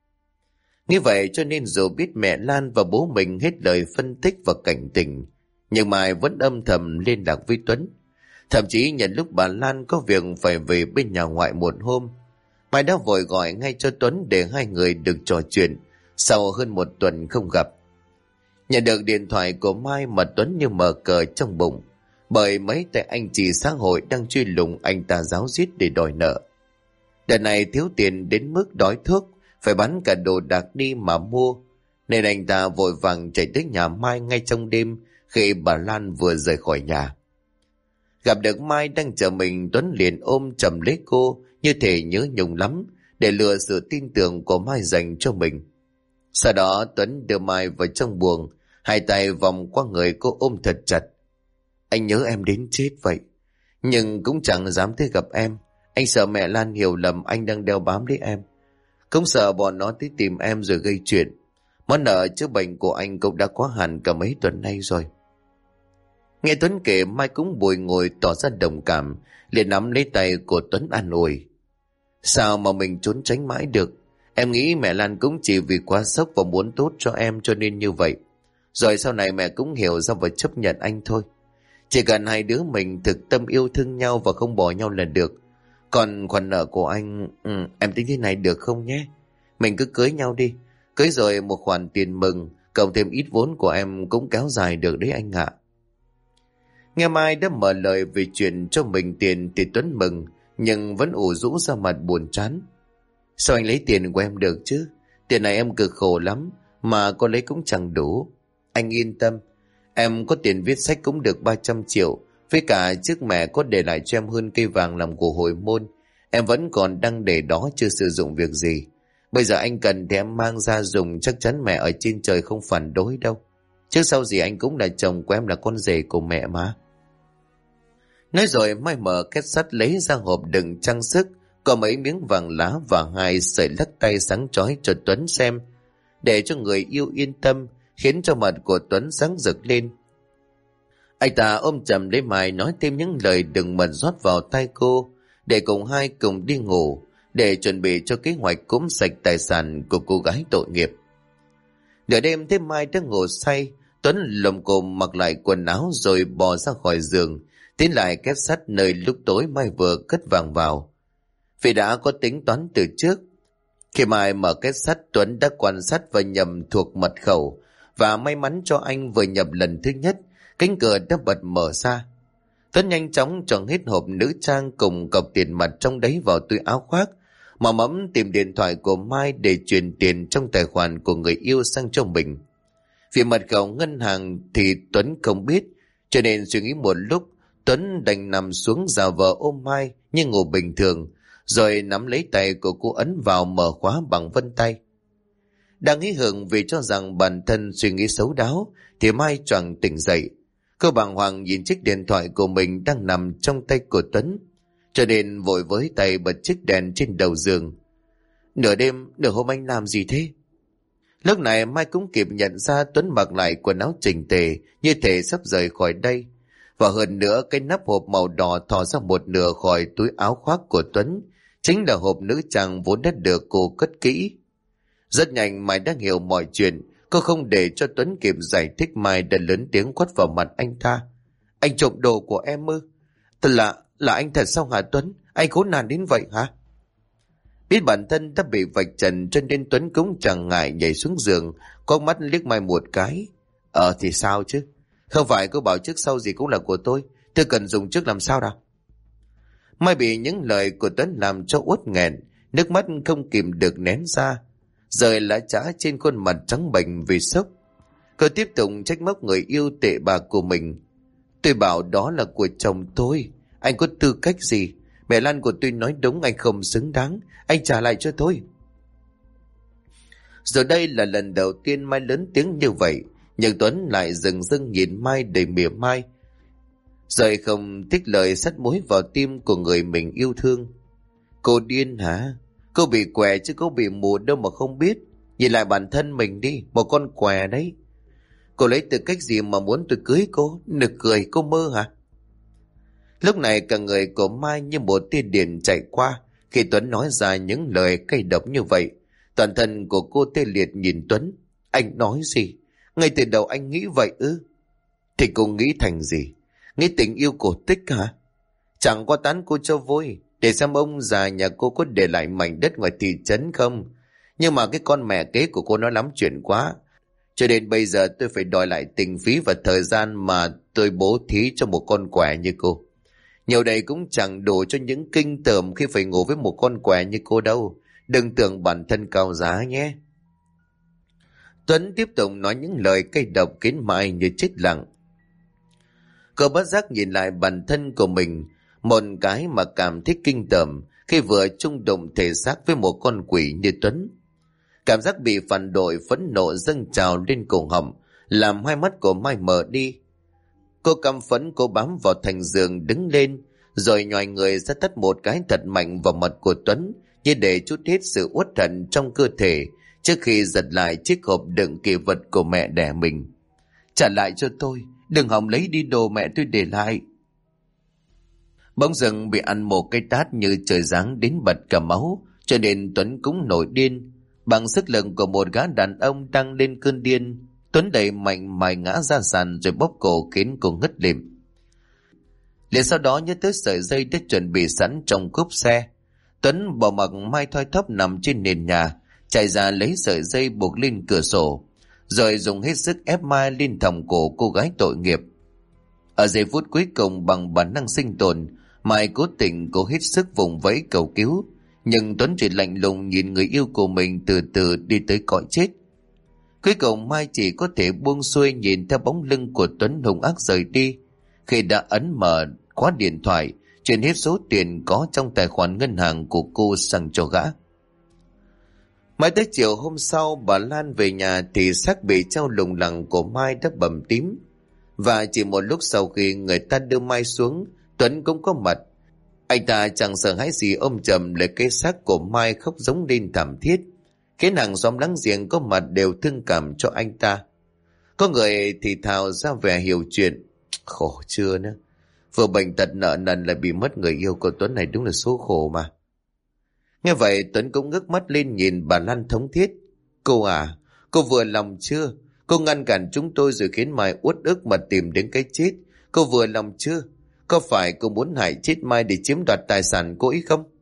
Như vậy cho nên dù biết mẹ Lan và bố mình hết lời phân tích và cảnh tỉnh, nhưng Mai vẫn âm thầm liên lạc với Tuấn. Thậm chí nhận lúc bà Lan có việc phải về bên nhà ngoại một hôm, Mai đã vội gọi ngay cho Tuấn để hai người được trò chuyện sau hơn một tuần không gặp. Nhận được điện thoại của Mai mà Tuấn như mở cờ trong bụng, bởi mấy tay anh chị xã hội đang truy lùng anh ta ráo riết để đòi nợ. Đợt này thiếu tiền đến mức đói thuốc, phải bán cả đồ đạc đi mà mua, nên anh ta vội vàng chạy tới nhà Mai ngay trong đêm khi bà Lan vừa rời khỏi nhà. Gặp được Mai đang chờ mình, Tuấn liền ôm chầm lấy cô như thể nhớ nhung lắm, để lừa sự tin tưởng của Mai dành cho mình. Sau đó Tuấn đưa Mai vào trong buồng, hai tay vòng qua người cô ôm thật chặt. Anh nhớ em đến chết vậy, nhưng cũng chẳng dám tới gặp em. Anh sợ mẹ Lan hiểu lầm anh đang đeo bám lấy em, cũng sợ bọn nó tới tìm em rồi gây chuyện. Món nợ chữa bệnh của anh cũng đã quá hạn cả mấy tuần nay rồi. Nghe Tuấn kể, Mai cũng bồi ngồi tỏ ra đồng cảm, liền nắm lấy tay của Tuấn an ủi. Sao mà mình trốn tránh mãi được? Em nghĩ mẹ Lan cũng chỉ vì quá sốc và muốn tốt cho em cho nên như vậy. Rồi sau này mẹ cũng hiểu ra và chấp nhận anh thôi. Chỉ cần hai đứa mình thực tâm yêu thương nhau và không bỏ nhau là được. Còn khoản nợ của anh, em tính thế này được không nhé? Mình cứ cưới nhau đi. Cưới rồi một khoản tiền mừng, cộng thêm ít vốn của em cũng kéo dài được đấy anh ạ. Nghe Mai đã mở lời về chuyện cho mình tiền thì Tuấn mừng, nhưng vẫn ủ rũ ra mặt buồn chán. Sao anh lấy tiền của em được chứ? Tiền này em cực khổ lắm, mà có lấy cũng chẳng đủ. Anh yên tâm, em có tiền viết sách cũng được 300 triệu, với cả trước mẹ có để lại cho em hơn cây vàng làm của hồi môn. Em vẫn còn đang để đó chưa sử dụng việc gì. Bây giờ anh cần thì em mang ra dùng, chắc chắn mẹ ở trên trời không phản đối đâu. Trước sau gì anh cũng là chồng của em, là con rể của mẹ mà. Nói rồi Mai mở két sắt lấy ra hộp đựng trang sức, có mấy miếng vàng lá và hai sợi lắc tay sáng chói cho Tuấn xem, để cho người yêu yên tâm, khiến cho mặt của Tuấn sáng rực lên. Anh ta ôm chầm lấy Mai, nói thêm những lời đừng mật rót vào tai cô, để cùng hai cùng đi ngủ, để chuẩn bị cho kế hoạch cúm sạch tài sản của cô gái tội nghiệp. Nửa đêm thế Mai đã ngủ say, Tuấn lồm cồm mặc lại quần áo rồi bò ra khỏi giường, tiến lại két sắt nơi lúc tối Mai vừa cất vàng vào. Vì đã có tính toán từ trước, khi Mai mở két sắt, Tuấn đã quan sát và nhầm thuộc mật khẩu, và may mắn cho anh vừa nhập lần thứ nhất, cánh cửa đã bật mở ra. Tuấn nhanh chóng chọn hết hộp nữ trang cùng cọc tiền mặt trong đấy vào túi áo khoác, mà mẫm tìm điện thoại của Mai để chuyển tiền trong tài khoản của người yêu sang cho mình. Vì mật khẩu ngân hàng thì Tuấn không biết, cho nên suy nghĩ một lúc, Tuấn đành nằm xuống giả vờ ôm Mai như ngủ bình thường, rồi nắm lấy tay của cô ấn vào mở khóa bằng vân tay. Đang nghĩ hưởng vì cho rằng bản thân suy nghĩ xấu đáo, thì Mai choàng tỉnh dậy. Cô bàng hoàng nhìn chiếc điện thoại của mình đang nằm trong tay của Tuấn, cho nên vội với tay bật chiếc đèn trên đầu giường. Nửa đêm, nửa hôm anh làm gì thế? Lúc này Mai cũng kịp nhận ra Tuấn mặc lại quần áo chỉnh tề, như thể sắp rời khỏi đây. Và hơn nữa, cái nắp hộp màu đỏ thò ra một nửa khỏi túi áo khoác của Tuấn, chính là hộp nữ trang vốn đã được cô cất kỹ. Rất nhanh Mai đã hiểu mọi chuyện. Cô không để cho Tuấn kịp giải thích, Mai đã lớn tiếng quát vào mặt anh ta. Anh trộm đồ của em ư? Thật là anh thật sao hả Tuấn? Anh khốn nạn đến vậy hả? Biết bản thân đã bị vạch trần, cho nên Tuấn cũng chẳng ngại nhảy xuống giường, có mắt liếc Mai một cái. Thì sao chứ? Không phải cô bảo trước sau gì cũng là của tôi cần dùng trước làm sao nào? Mai bị những lời của Tuấn làm cho uất nghẹn, nước mắt không kìm được nén ra, rơi lá chã trên khuôn mặt trắng bệch vì sốc. Cô tiếp tục trách móc người yêu tệ bạc của mình. Tôi bảo đó là của chồng tôi, anh có tư cách gì? Mẹ Lan của tôi nói đúng, anh không xứng đáng, anh trả lại cho tôi. Giờ đây là lần đầu tiên Mai lớn tiếng như vậy, nhưng Tuấn lại dừng dưng nhìn Mai đầy mỉa mai, rồi không thích lời sắt muối vào tim của người mình yêu thương. Cô điên hả? Cô bị què chứ cô bị mù đâu mà không biết. Nhìn lại bản thân mình đi, một con què đấy. Cô lấy tư cách gì mà muốn tôi cưới cô? Nực cười, cô mơ hả? Lúc này cả người của Mai như một tia điện chạy qua khi Tuấn nói ra những lời cay độc như vậy. Toàn thân của cô tê liệt nhìn Tuấn. Anh nói gì? Ngay từ đầu anh nghĩ vậy ư? Thì cô nghĩ thành gì? Nghĩ tình yêu cổ tích hả? Chẳng qua tán cô cho vui, để xem ông già nhà cô có để lại mảnh đất ngoài thị trấn không. Nhưng mà cái con mẹ kế của cô nói lắm chuyện quá, cho đến bây giờ tôi phải đòi lại tình phí và thời gian mà tôi bố thí cho một con quẻ như cô. Nhiều đây cũng chẳng đủ cho những kinh tởm khi phải ngủ với một con quẻ như cô đâu. Đừng tưởng bản thân cao giá nhé. Tuấn tiếp tục nói những lời cay độc khiến Mai như chết lặng. Cô bất giác nhìn lại bản thân của mình, một cái mà cảm thấy kinh tởm khi vừa chung đụng thể xác với một con quỷ như Tuấn. Cảm giác bị phản bội phẫn nộ dâng trào lên cổ họng, làm hai mắt của Mai mờ đi. Cô căm phẫn, cô bám vào thành giường đứng lên, rồi nhòi người ra tát một cái thật mạnh vào mặt của Tuấn, như để trút hết sự uất hận trong cơ thể trước khi giật lại chiếc hộp đựng kỷ vật của mẹ đẻ mình. Trả lại cho tôi, đừng hòng lấy đi đồ mẹ tôi để lại. Bỗng dưng bị ăn một cái tát như trời giáng đến bật cả máu, cho nên Tuấn cũng nổi điên. Bằng sức lực của một gã đàn ông đang lên cơn điên, Tuấn đẩy mạnh Mai ngã ra sàn rồi bóp cổ khiến cô ngất lịm. Liền sau đó nhớ tới sợi dây đã chuẩn bị sẵn trong cốp xe. Tuấn bỏ mặc Mai thoi thóp nằm trên nền nhà, chạy ra lấy sợi dây buộc lên cửa sổ, rồi dùng hết sức ép Mai lên thòng cổ cô gái tội nghiệp. Ở giây phút cuối cùng, bằng bản năng sinh tồn, Mai cố tình cố hết sức vùng vẫy cầu cứu, nhưng Tuấn chỉ lạnh lùng nhìn người yêu của mình từ từ đi tới cõi chết. Cuối cùng Mai chỉ có thể buông xuôi nhìn theo bóng lưng của Tuấn hung ác rời đi, khi đã ấn mở khóa điện thoại, chuyển hết số tiền có trong tài khoản ngân hàng của cô sang cho gã. Mãi tới chiều hôm sau, bà Lan về nhà thì xác bị treo lủng lẳng của Mai đã bầm tím. Và chỉ một lúc sau khi người ta đưa Mai xuống, Tuấn cũng có mặt. Anh ta chẳng sợ hãi gì ôm chầm lấy cái xác của Mai khóc giống lên thảm thiết, khiến hàng xóm láng giềng có mặt đều thương cảm cho anh ta. Có người thì thào ra vẻ hiểu chuyện. Khổ chưa nữa, vừa bệnh tật nợ nần lại bị mất người yêu của Tuấn này, đúng là số khổ mà. Nghe vậy Tuấn cũng ngước mắt lên nhìn bà Lan thống thiết. Cô à, cô vừa lòng chưa? Cô ngăn cản chúng tôi rồi khiến Mai uất ức mà tìm đến cái chết. Cô vừa lòng chưa? Có phải cô muốn hại chết Mai để chiếm đoạt tài sản cô ấy không?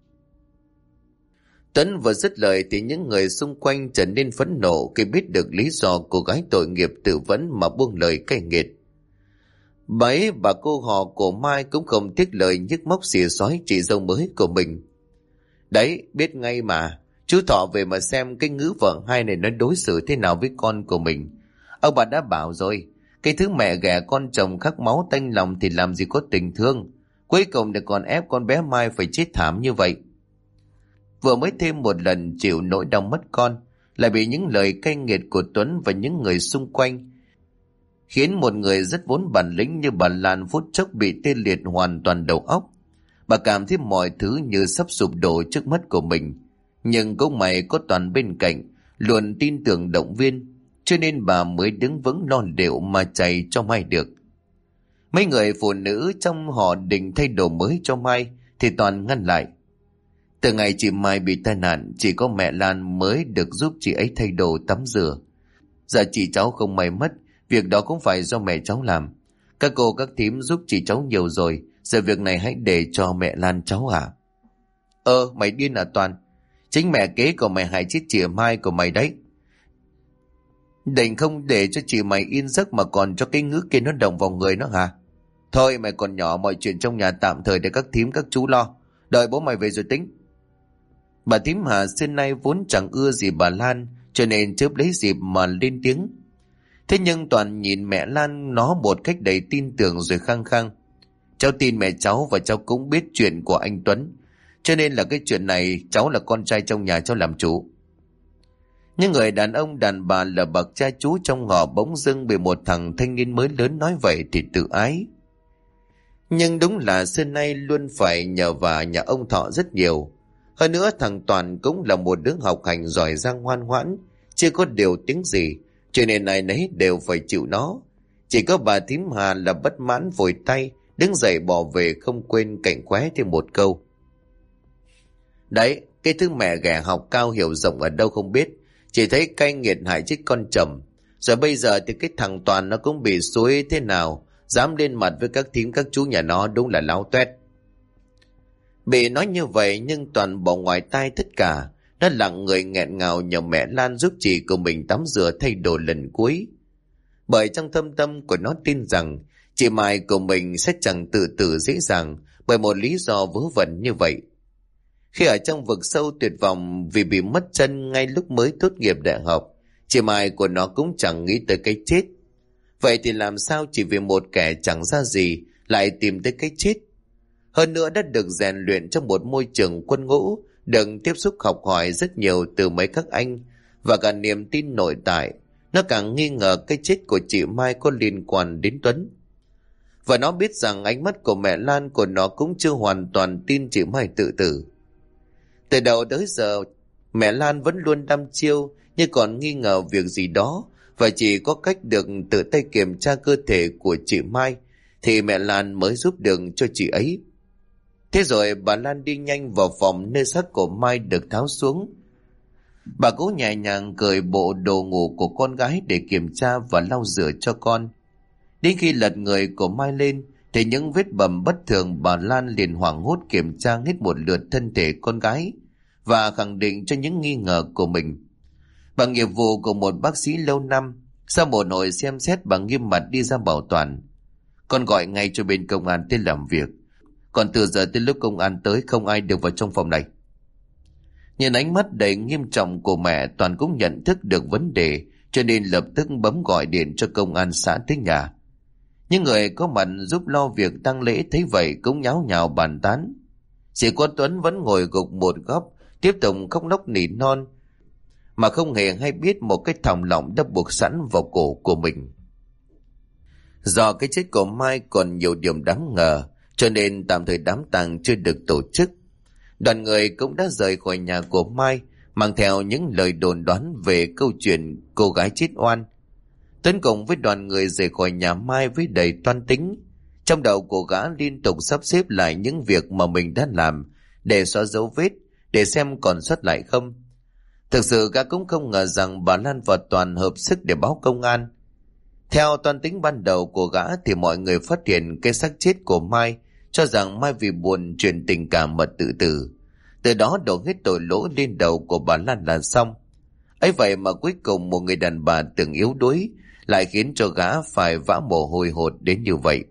Tuấn vừa dứt lời thì những người xung quanh trở nên phẫn nộ khi biết được lý do cô gái tội nghiệp tự vấn mà buông lời cay nghiệt. Bấy bà cô họ của Mai cũng không tiếc lời nhức móc xỉa xói chị dâu mới của mình. Đấy, biết ngay mà, chú Thọ về mà xem cái ngữ vợ hai này nó đối xử thế nào với con của mình. Ông bà đã bảo rồi, cái thứ mẹ ghẻ con chồng khắc máu tanh lòng thì làm gì có tình thương. Cuối cùng để còn ép con bé Mai phải chết thảm như vậy. Vừa mới thêm một lần chịu nỗi đau mất con, lại bị những lời cay nghiệt của Tuấn và những người xung quanh, khiến một người rất vốn bản lĩnh như bà Lan phút chốc bị tê liệt hoàn toàn đầu óc. Bà cảm thấy mọi thứ như sắp sụp đổ trước mắt của mình. Nhưng cũng may có Toàn bên cạnh, luôn tin tưởng động viên, cho nên bà mới đứng vững lo liệu mà chạy cho Mai được. Mấy người phụ nữ trong họ định thay đồ mới cho Mai thì Toàn ngăn lại. Từ ngày chị Mai bị tai nạn, chỉ có mẹ Lan mới được giúp chị ấy thay đồ tắm rửa. Giờ chị cháu không may mất, việc đó cũng phải do mẹ cháu làm. Các cô các thím giúp chị cháu nhiều rồi, giờ việc này hãy để cho mẹ Lan cháu à? Mày điên à Toàn? Chính mẹ kế của mày hại chết chị Mai của mày đấy. Định không để cho chị mày yên giấc mà còn cho cái ngữ kia nó động vào người nó hả? Thôi mày còn nhỏ, mọi chuyện trong nhà tạm thời để các thím các chú lo, đợi bố mày về rồi tính. Bà thím Hà xưa nay vốn chẳng ưa gì bà Lan, cho nên chớp lấy dịp mà lên tiếng. Thế nhưng Toàn nhìn mẹ Lan nó một cách đầy tin tưởng rồi khăng khăng. Cháu tin mẹ cháu và cháu cũng biết chuyện của anh Tuấn, cho nên là cái chuyện này cháu là con trai trong nhà cháu làm chủ. Những người đàn ông đàn bà là bậc cha chú trong họ bỗng dưng bị một thằng thanh niên mới lớn nói vậy thì tự ái. Nhưng đúng là xưa nay luôn phải nhờ vả nhà ông Thọ rất nhiều. Hơn nữa thằng Toàn cũng là một đứa học hành giỏi giang ngoan ngoãn, chưa có điều tiếng gì, cho nên ai nấy đều phải chịu nó. Chỉ có bà thím Hà là bất mãn vội tay, đứng dậy bỏ về không quên cảnh khóe thêm một câu. Đấy, cái thứ mẹ ghẻ học cao hiểu rộng ở đâu không biết, chỉ thấy cay nghiệt hại chết con chồng. Rồi bây giờ thì cái thằng Toàn nó cũng bị xúi thế nào, dám lên mặt với các thím các chú nhà nó, đúng là láo toét. Bị nói như vậy nhưng Toàn bỏ ngoài tai tất cả. Nó lặng người nghẹn ngào nhờ mẹ Lan giúp chị của mình tắm rửa thay đồ lần cuối. Bởi trong thâm tâm của nó tin rằng chị Mai của mình sẽ chẳng tự tử dễ dàng bởi một lý do vớ vẩn như vậy. Khi ở trong vực sâu tuyệt vọng vì bị mất chân ngay lúc mới tốt nghiệp đại học, chị Mai của nó cũng chẳng nghĩ tới cái chết. Vậy thì làm sao chỉ vì một kẻ chẳng ra gì lại tìm tới cái chết? Hơn nữa đã được rèn luyện trong một môi trường quân ngũ, được tiếp xúc học hỏi rất nhiều từ mấy các anh và cả niềm tin nội tại, nó càng nghi ngờ cái chết của chị Mai có liên quan đến Tuấn. Và nó biết rằng ánh mắt của mẹ Lan của nó cũng chưa hoàn toàn tin chị Mai tự tử. Từ đầu tới giờ, mẹ Lan vẫn luôn đăm chiêu như còn nghi ngờ việc gì đó, và chỉ có cách được tự tay kiểm tra cơ thể của chị Mai thì mẹ Lan mới giúp được cho chị ấy. Thế rồi bà Lan đi nhanh vào phòng nơi xác của Mai được tháo xuống. Bà cố nhẹ nhàng cởi bộ đồ ngủ của con gái để kiểm tra và lau rửa cho con. Đến khi lật người của Mai lên thì những vết bầm bất thường, bà Lan liền hoảng hốt kiểm tra hết một lượt thân thể con gái và khẳng định cho những nghi ngờ của mình. Bằng nghiệp vụ của một bác sĩ lâu năm, sau một hồi xem xét, bà nghiêm mặt đi ra bảo Toàn: "Con gọi ngay cho bên công an tới làm việc. Còn từ giờ tới lúc công an tới không ai được vào trong phòng này." Nhìn ánh mắt đầy nghiêm trọng của mẹ, Toàn cũng nhận thức được vấn đề, cho nên lập tức bấm gọi điện cho công an xã tới nhà. Những người có mặt giúp lo việc tang lễ thấy vậy cũng nháo nhào bàn tán. Chỉ có Tuấn vẫn ngồi gục một góc, tiếp tục khóc lóc nỉ non, mà không hề hay biết một cái thòng lọng đã buộc sẵn vào cổ của mình. Do cái chết của Mai còn nhiều điểm đáng ngờ, cho nên tạm thời đám tang chưa được tổ chức. Đoàn người cũng đã rời khỏi nhà của Mai, mang theo những lời đồn đoán về câu chuyện cô gái chết oan. Tuấn cùng với đoàn người rời khỏi nhà Mai với đầy toan tính. Trong đầu của gã liên tục sắp xếp lại những việc mà mình đã làm để xóa dấu vết, để xem còn sót lại không. Thực sự gã cũng không ngờ rằng bà Lan và Toàn hợp sức để báo công an. Theo toan tính ban đầu của gã thì mọi người phát hiện cái xác chết của Mai, cho rằng Mai vì buồn chuyện tình cảm mà tự tử. Từ đó đổ hết tội lỗi lên đầu của bà Lan là xong. Ấy vậy mà cuối cùng một người đàn bà từng yếu đuối lại khiến cho gã phải vã mồ hôi hột đến như vậy.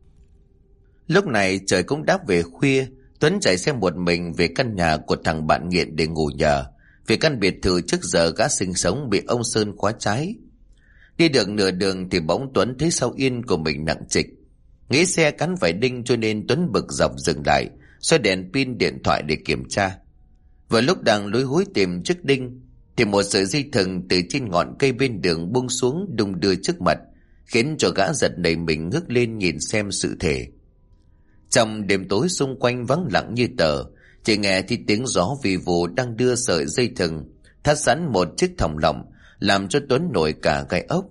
Lúc này trời cũng đã về khuya. Tuấn chạy xe một mình về căn nhà của thằng bạn nghiện để ngủ nhờ, vì căn biệt thự trước giờ gã sinh sống bị ông Sơn khóa trái. Đi được nửa đường thì bỗng Tuấn thấy sau yên của mình nặng trịch. Nghĩ xe cắn phải đinh cho nên Tuấn bực dọc dừng lại, xoay đèn pin điện thoại để kiểm tra. Vừa lúc đang lúi húi tìm chiếc đinh thì một sợi dây thừng từ trên ngọn cây bên đường buông xuống đung đưa trước mặt, khiến cho gã giật nảy mình ngước lên nhìn xem sự thể. Trong đêm tối xung quanh vắng lặng như tờ, chỉ nghe thì tiếng gió vì vụ đang đưa sợi dây thừng thắt sẵn một chiếc thòng lọng, làm cho Tuấn nổi cả gai ốc.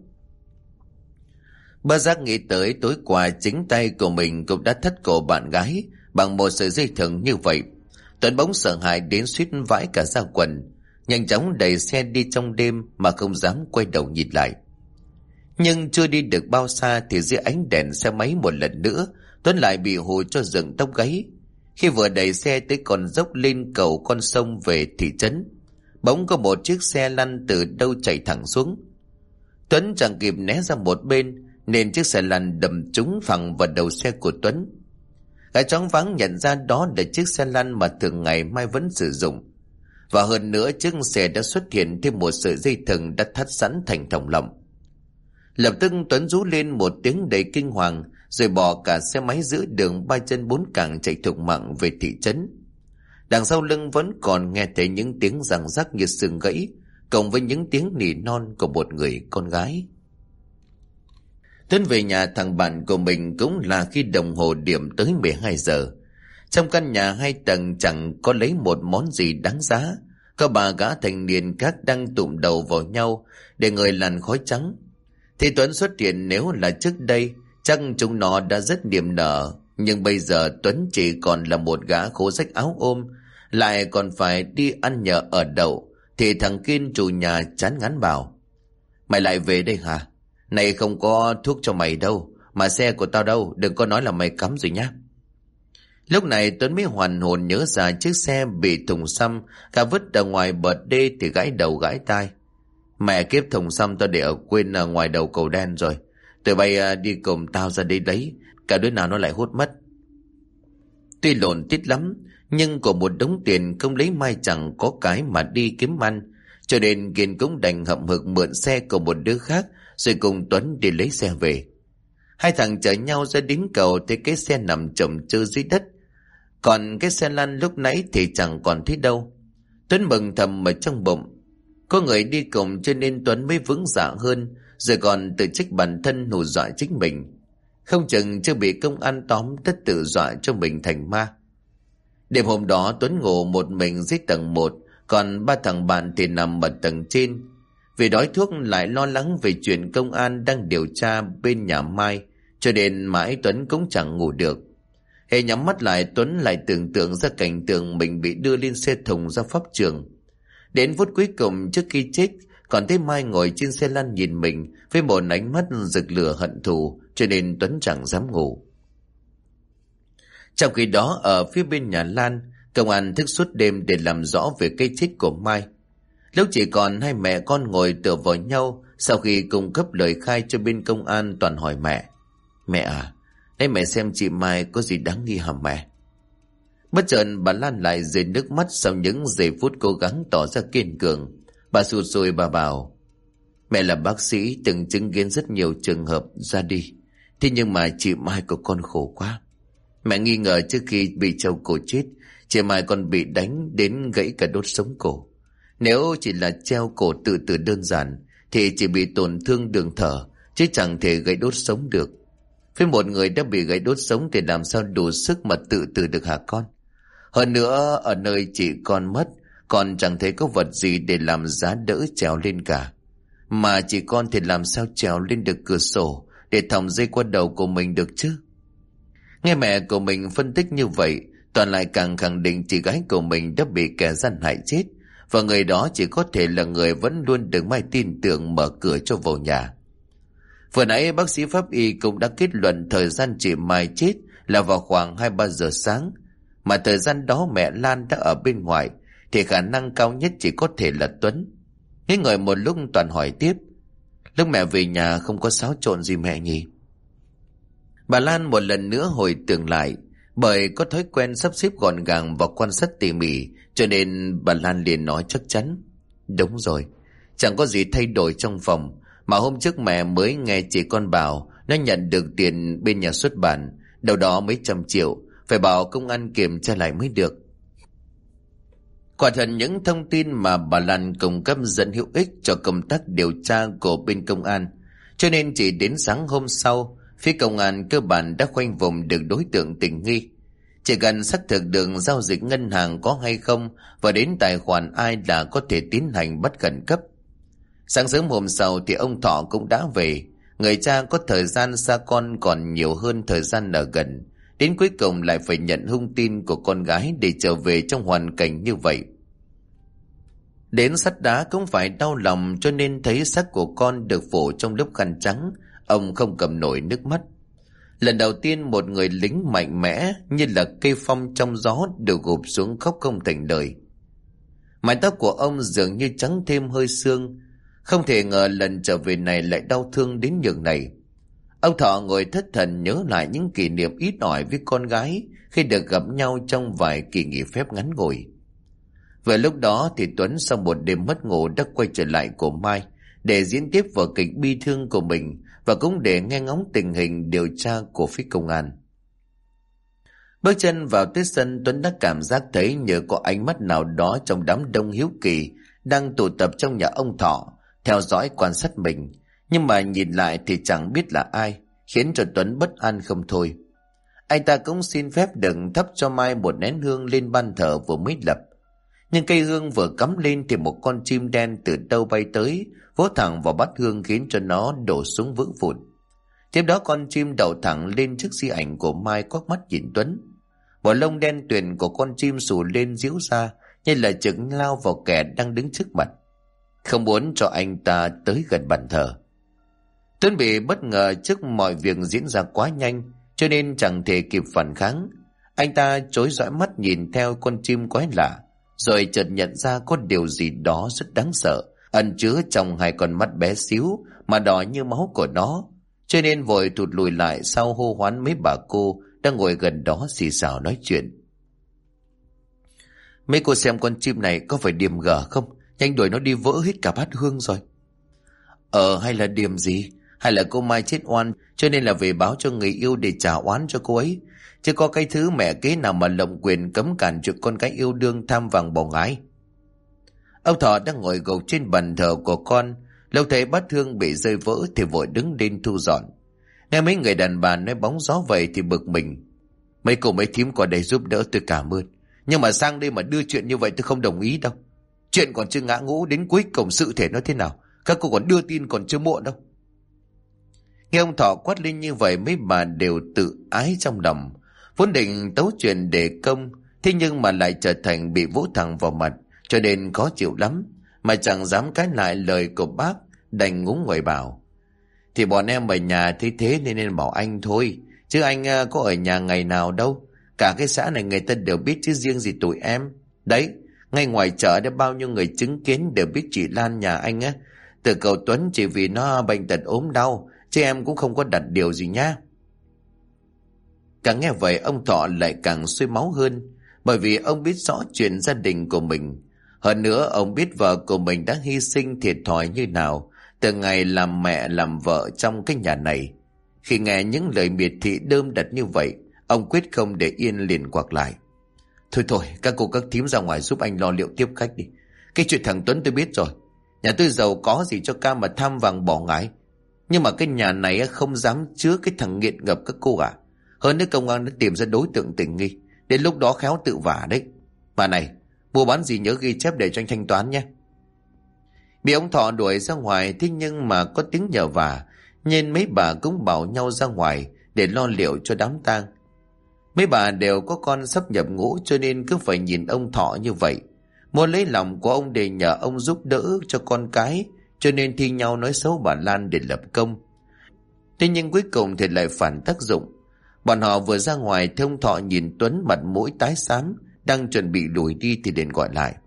Bất giác nghĩ tới tối qua chính tay của mình cũng đã thắt cổ bạn gái bằng một sợi dây thừng như vậy. Tuấn bỗng sợ hãi đến suýt vãi cả ra quần, nhanh chóng đẩy xe đi trong đêm mà không dám quay đầu nhìn lại. Nhưng chưa đi được bao xa thì dưới ánh đèn xe máy một lần nữa, Tuấn lại bị hù cho dựng tóc gáy. Khi vừa đẩy xe tới con dốc lên cầu con sông về thị trấn, bỗng có một chiếc xe lăn từ đâu chạy thẳng xuống. Tuấn chẳng kịp né ra một bên nên chiếc xe lăn đâm trúng phẳng vào đầu xe của Tuấn. Gã choáng váng nhận ra đó là chiếc xe lăn mà thường ngày Mai vẫn sử dụng. Và hơn nữa chiếc xe đã xuất hiện thêm một sợi dây thừng đã thắt sẵn thành thòng lọng. Lập tức Tuấn rú lên một tiếng đầy kinh hoàng, rồi bỏ cả xe máy giữa đường ba chân bốn cẳng chạy thục mạng về thị trấn. Đằng sau lưng vẫn còn nghe thấy những tiếng răng rắc như xương gãy, cộng với những tiếng nỉ non của một người con gái. Tuấn về nhà thằng bạn của mình cũng là khi đồng hồ điểm tới 12 giờ. Trong căn nhà 2 tầng chẳng có lấy một món gì đáng giá, Có ba gã thanh niên khác đang tụm đầu vào nhau để ngời làn khói trắng. Thì Tuấn xuất hiện, nếu là trước đây chắc chúng nó đã rất niềm nở, nhưng bây giờ Tuấn chỉ còn là một gã khố rách áo ôm, lại còn phải đi ăn nhờ ở đậu. Thì thằng Kiên chủ nhà chán ngán bảo: Mày lại về đây hả? Này không có thuốc cho mày đâu, mà xe của tao đâu, đừng có nói là mày cắm rồi nhá. Lúc này Tuấn mới hoàn hồn nhớ ra chiếc xe bị thùng xăm gã vứt ở ngoài bờ đê, thì gãi đầu gãi tai: Mẹ kiếp, thùng xăm tao để ở quên ở ngoài đầu cầu đen rồi. Tụi bay đi cùng tao ra đây lấy, cả đứa nào nó lại hút mất. Tuy lộn tít lắm, nhưng của một đống tiền không lấy mai chẳng có cái mà đi kiếm ăn, cho nên Kiên cũng đành hậm hực mượn xe của một đứa khác rồi cùng Tuấn đi lấy xe về. Hai thằng chở nhau ra đến cầu thì cái xe nằm chồng chơ dưới đất, còn cái xe lăn lúc nãy thì chẳng còn thấy đâu. Tuấn mừng thầm ở trong bụng, có người đi cùng cho nên Tuấn mới vững dạ hơn, rồi còn tự trách bản thân hù dọa chính mình. Không chừng chưa bị công an tóm tất tự dọa cho mình thành ma. Đêm hôm đó Tuấn ngủ một mình dưới tầng 1, còn ba thằng bạn thì nằm ở tầng trên. Vì đói thuốc lại lo lắng về chuyện công an đang điều tra bên nhà Mai, cho nên mãi Tuấn cũng chẳng ngủ được. Hễ nhắm mắt lại, Tuấn lại tưởng tượng ra cảnh tượng mình bị đưa lên xe thùng ra pháp trường. Đến phút cuối cùng trước khi chết, còn thấy Mai ngồi trên xe lăn nhìn mình với một ánh mắt rực lửa hận thù, cho nên Tuấn chẳng dám ngủ. Trong khi đó, ở phía bên nhà Lan, công an thức suốt đêm để làm rõ về cái chết của Mai. Lúc chỉ còn hai mẹ con ngồi tựa vào nhau, sau khi cung cấp lời khai cho bên công an, toàn hỏi mẹ: Mẹ à, đấy mẹ xem chị Mai có gì đáng nghi hả mẹ? Bất chợt bà Lan lại rơi nước mắt sau những giây phút cố gắng tỏ ra kiên cường. Bà sụt sùi bà bảo: Mẹ là bác sĩ từng chứng kiến rất nhiều trường hợp ra đi, thế nhưng mà chị Mai của con khổ quá. Mẹ nghi ngờ trước khi bị treo cổ chết, chị Mai còn bị đánh đến gãy cả đốt sống cổ. Nếu chỉ là treo cổ tự tử đơn giản thì chỉ bị tổn thương đường thở, chứ chẳng thể gãy đốt sống được. Với một người đã bị gãy đốt sống thì làm sao đủ sức mà tự tử được hả con? Hơn nữa, ở nơi chị con mất, con chẳng thấy có vật gì để làm giá đỡ trèo lên cả. Mà chị con thì làm sao trèo lên được cửa sổ để thòng dây qua đầu của mình được chứ? Nghe mẹ của mình phân tích như vậy, Toàn lại càng khẳng định chị gái của mình đã bị kẻ gian hại chết, và người đó chỉ có thể là người vẫn luôn được Mai tin tưởng mở cửa cho vào nhà. Vừa nãy bác sĩ pháp y cũng đã kết luận thời gian chị Mai chết là vào khoảng 2-3 giờ sáng, mà thời gian đó mẹ Lan đã ở bên ngoài, thì khả năng cao nhất chỉ có thể là Tuấn. Nghĩ ngợi một lúc, Toàn hỏi tiếp: Lúc mẹ về nhà không có xáo trộn gì mẹ nhỉ? Bà Lan một lần nữa hồi tưởng lại, bởi có thói quen sắp xếp gọn gàng và quan sát tỉ mỉ, cho nên bà Lan liền nói chắc chắn: Đúng rồi, chẳng có gì thay đổi trong phòng, mà hôm trước mẹ mới nghe chị con bảo nó nhận được tiền bên nhà xuất bản, đâu đó mấy trăm triệu, phải bảo công an kiểm tra lại mới được. Quả thật những thông tin mà bà Lan cung cấp rất hữu ích cho công tác điều tra của bên công an, cho nên chỉ đến sáng hôm sau, phía công an cơ bản đã khoanh vùng được đối tượng tình nghi. Chỉ cần xác thực được giao dịch ngân hàng có hay không và đến tài khoản ai là có thể tiến hành bắt khẩn cấp. Sáng sớm hôm sau thì ông Thọ cũng đã về. Người cha có thời gian xa con còn nhiều hơn thời gian ở gần, đến cuối cùng lại phải nhận hung tin của con gái để trở về trong hoàn cảnh như vậy. Đến sắt đá cũng phải đau lòng, cho nên thấy xác của con được phủ trong lớp khăn trắng, ông không cầm nổi nước mắt. Lần đầu tiên một người lính mạnh mẽ như là cây phong trong gió được gục xuống khóc không thành lời. Mái tóc của ông dường như trắng thêm hơi sương. Không thể ngờ lần trở về này lại đau thương đến nhường này. Ông Thọ ngồi thất thần nhớ lại những kỷ niệm ít ỏi với con gái khi được gặp nhau trong vài kỳ nghỉ phép ngắn ngủi. Vừa lúc đó thì Tuấn sau một đêm mất ngủ đã quay trở lại của Mai để diễn tiếp vở kịch bi thương của mình, và cũng để nghe ngóng tình hình điều tra của phía công an. Bước chân vào tới sân, Tuấn đã cảm giác thấy nhờ có ánh mắt nào đó trong đám đông hiếu kỳ đang tụ tập trong nhà ông Thọ theo dõi quan sát mình, nhưng mà nhìn lại thì chẳng biết là ai, khiến cho Tuấn bất an không thôi. Anh ta cũng xin phép đừng thắp cho Mai một nén hương lên ban thờ vừa mới lập. Nhưng cây hương vừa cắm lên thì một con chim đen từ đâu bay tới, vỗ thẳng vào bát hương khiến cho nó đổ xuống vỡ vụn. Tiếp đó con chim đậu thẳng lên chiếc di ảnh của Mai, quắc mắt nhìn Tuấn. Bộ lông đen tuyền của con chim xù lên díu ra, như là chừng lao vào kẻ đang đứng trước mặt, không muốn cho anh ta tới gần bàn thờ. Tuấn bị bất ngờ trước mọi việc diễn ra quá nhanh, cho nên chẳng thể kịp phản kháng. Anh ta chối dõi mắt nhìn theo con chim quái lạ, rồi chợt nhận ra có điều gì đó rất đáng sợ ẩn chứa trong hai con mắt bé xíu mà đỏ như máu của nó, cho nên vội thụt lùi lại sau hô hoán mấy bà cô đang ngồi gần đó xì xào nói chuyện. Mấy cô xem con chim này có phải điềm gở không? Nhanh đuổi nó đi, vỡ hết cả bát hương rồi. Hay là điềm gì? Hay là cô Mai chết oan cho nên là về báo cho người yêu để trả oán cho cô ấy? Chứ có cái thứ mẹ kế nào mà lộng quyền cấm cản chuyện con cái yêu đương tham vàng bầu ngái. Ông Thọ đang ngồi gục trên bàn thờ của con, lâu thấy bát hương bị rơi vỡ thì vội đứng lên thu dọn. Nghe mấy người đàn bà nói bóng gió vậy thì bực mình. Mấy cô mấy thím qua đây giúp đỡ tôi cảm ơn, nhưng mà sang đây mà đưa chuyện như vậy tôi không đồng ý đâu. Chuyện còn chưa ngã ngũ, đến cuối cùng sự thể nó thế nào các cô còn đưa tin còn chưa muộn đâu. Nghe ông Thọ quát lên như vậy, mấy bà đều tự ái trong lòng, vốn định tấu chuyện để công, thế nhưng mà lại trở thành bị vỗ thẳng vào mặt, cho nên khó chịu lắm, mà chẳng dám cãi lại lời của bác, đành ngúng nguẩy bảo. Thì bọn em ở nhà thấy thế nên bảo anh thôi, chứ anh có ở nhà ngày nào đâu. Cả cái xã này người ta đều biết chứ riêng gì tụi em. Đấy, ngay ngoài chợ đã bao nhiêu người chứng kiến đều biết chị Lan nhà anh á, từ cậu Tuấn chỉ vì nó bệnh tật ốm đau, chứ em cũng không có đặt điều gì nhá. Càng nghe vậy ông Thọ lại càng sôi máu hơn, bởi vì ông biết rõ chuyện gia đình của mình. Hơn nữa ông biết vợ của mình đã hy sinh thiệt thòi như nào từ ngày làm mẹ làm vợ trong cái nhà này. Khi nghe những lời miệt thị đơm đặt như vậy, ông quyết không để yên, liền quạc lại. Thôi, các cô các thím ra ngoài giúp anh lo liệu tiếp khách đi. Cái chuyện thằng Tuấn tôi biết rồi. Nhà tôi giàu có gì cho ca mà tham vàng bỏ ngái. Nhưng mà cái nhà này không dám chứa cái thằng nghiện ngập các cô à. Hơn nữa công an đã tìm ra đối tượng tình nghi, đến lúc đó khéo tự vả đấy. Mà này, mua bán gì nhớ ghi chép để cho anh thanh toán nhé. Bị ông Thọ đuổi ra ngoài, thế nhưng mà có tiếng nhờ vả, nên mấy bà cũng bảo nhau ra ngoài để lo liệu cho đám tang. Mấy bà đều có con sắp nhập ngũ, cho nên cứ phải nhìn ông Thọ như vậy, muốn lấy lòng của ông để nhờ ông giúp đỡ cho con cái, cho nên thi nhau nói xấu bà Lan để lập công. Thế nhưng cuối cùng thì lại phản tác dụng. Bọn họ vừa ra ngoài, ông Thọ nhìn Tuấn mặt mũi tái xám, đang chuẩn bị đuổi đi thì liền gọi lại.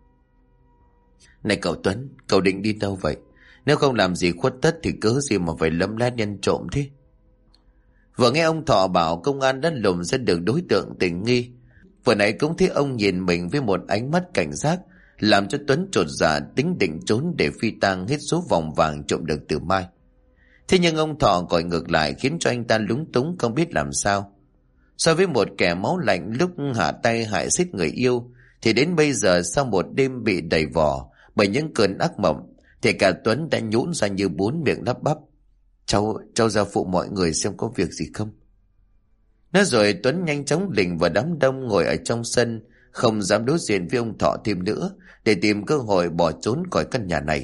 Này cậu Tuấn, cậu định đi đâu vậy? Nếu không làm gì khuất tất thì cớ gì mà phải lấm lét nhân trộm thế? Vừa nghe ông Thọ bảo công an đã lùng ra được đối tượng tình nghi, vừa nãy cũng thấy ông nhìn mình với một ánh mắt cảnh giác, làm cho Tuấn chột dạ tính định trốn để phi tang hết số vòng vàng trộm được từ Mai. Thế nhưng ông Thọ gọi ngược lại, khiến cho anh ta lúng túng không biết làm sao. So với một kẻ máu lạnh lúc hạ tay hại xích người yêu, thì đến bây giờ sau một đêm bị đầy vò bởi những cơn ác mộng, thì cả Tuấn đã nhũn ra như bún miệng lắp bắp. Cháu ra phụ mọi người xem có việc gì không. Nói rồi Tuấn nhanh chóng lình vào đám đông ngồi ở trong sân, không dám đối diện với ông Thọ thêm nữa, để tìm cơ hội bỏ trốn khỏi căn nhà này.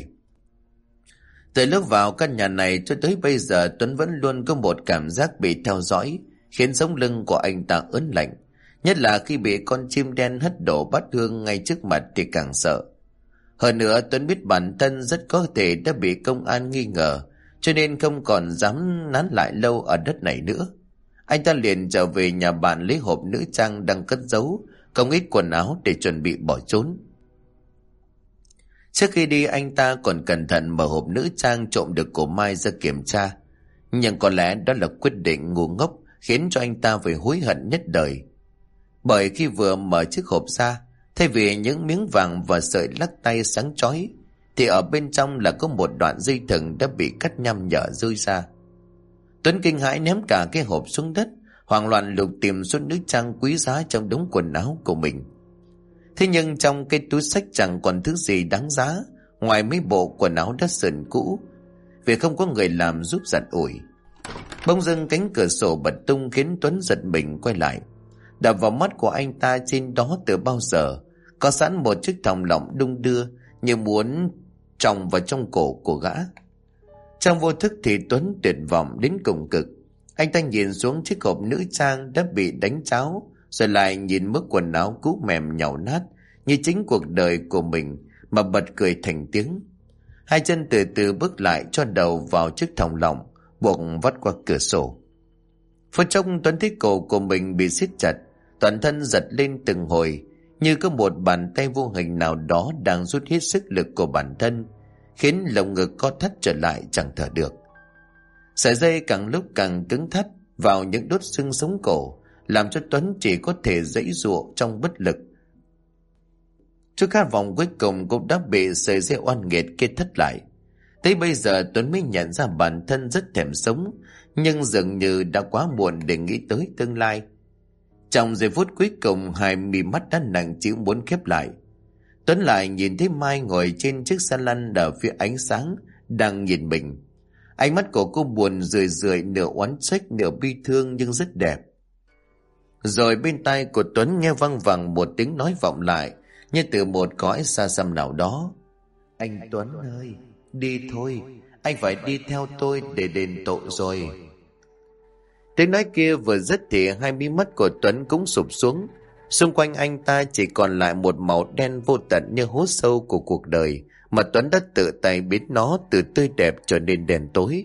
Từ lúc vào căn nhà này cho tới bây giờ, Tuấn vẫn luôn có một cảm giác bị theo dõi, khiến sống lưng của anh ta ớn lạnh. Nhất là khi bị con chim đen hất đổ bát hương ngay trước mặt thì càng sợ. Hơn nữa Tuấn biết bản thân rất có thể đã bị công an nghi ngờ, cho nên không còn dám nán lại lâu ở đất này nữa. Anh ta liền trở về nhà bạn lấy hộp nữ trang đang cất giấu không ít quần áo để chuẩn bị bỏ trốn. Trước khi đi, anh ta còn cẩn thận mở hộp nữ trang trộm được của Mai ra kiểm tra. Nhưng có lẽ đó là quyết định ngu ngốc, khiến cho anh ta phải hối hận nhất đời. Bởi khi vừa mở chiếc hộp ra, thay vì những miếng vàng và sợi lắc tay sáng chói, thì ở bên trong là có một đoạn dây thừng đã bị cắt nhăm nhở rơi ra. Tuấn kinh hãi ném cả cái hộp xuống đất, hoảng loạn lục tìm số nữ trang quý giá trong đống quần áo của mình. Thế nhưng trong cái túi xách chẳng còn thứ gì đáng giá ngoài mấy bộ quần áo đất sờn cũ, vì không có người làm giúp giặt ủi. Bỗng dưng cánh cửa sổ bật tung khiến Tuấn giật mình quay lại. Đập vào mắt của anh ta trên đó từ bao giờ có sẵn một chiếc thòng lọng đung đưa như muốn tròng vào trong cổ của gã. Trong vô thức thì Tuấn tuyệt vọng đến cùng cực. Anh ta nhìn xuống chiếc hộp nữ trang đã bị đánh tráo, rồi lại nhìn mức quần áo cũ mềm nhàu nát như chính cuộc đời của mình mà bật cười thành tiếng. Hai chân từ từ bước lại, cho đầu vào chiếc thòng lọng, buộc vắt qua cửa sổ. Phút chốc Tuấn thấy cổ của mình bị siết chặt, toàn thân giật lên từng hồi, như có một bàn tay vô hình nào đó đang rút hết sức lực của bản thân, khiến lồng ngực co thắt trở lại chẳng thở được. Sợi dây càng lúc càng cứng thắt vào những đốt xương sống cổ, làm cho Tuấn chỉ có thể giãy giụa trong bất lực. Chút khát vọng cuối cùng cũng đã bị sợi dây oan nghiệt kia thất lại. Tới bây giờ Tuấn mới nhận ra bản thân rất thèm sống, nhưng dường như đã quá muộn để nghĩ tới tương lai. Trong giây phút cuối cùng, hai mí mắt đã nặng chịu muốn khép lại. Tuấn lại nhìn thấy Mai ngồi trên chiếc xe lăn ở phía ánh sáng, đang nhìn mình. Ánh mắt của cô buồn rười rượi, nửa oán trách nửa bi thương nhưng rất đẹp. Rồi bên tai của Tuấn nghe văng vẳng một tiếng nói vọng lại, như từ một cõi xa xăm nào đó. Anh Tuấn ơi, đi thôi, anh phải đi theo tôi để đền tội rồi. Tiếng nói kia vừa dứt thì hai mí mắt của Tuấn cũng sụp xuống. Xung quanh anh ta chỉ còn lại một màu đen vô tận như hố sâu của cuộc đời, mà Tuấn đã tự tay biến nó từ tươi đẹp trở nên đen tối.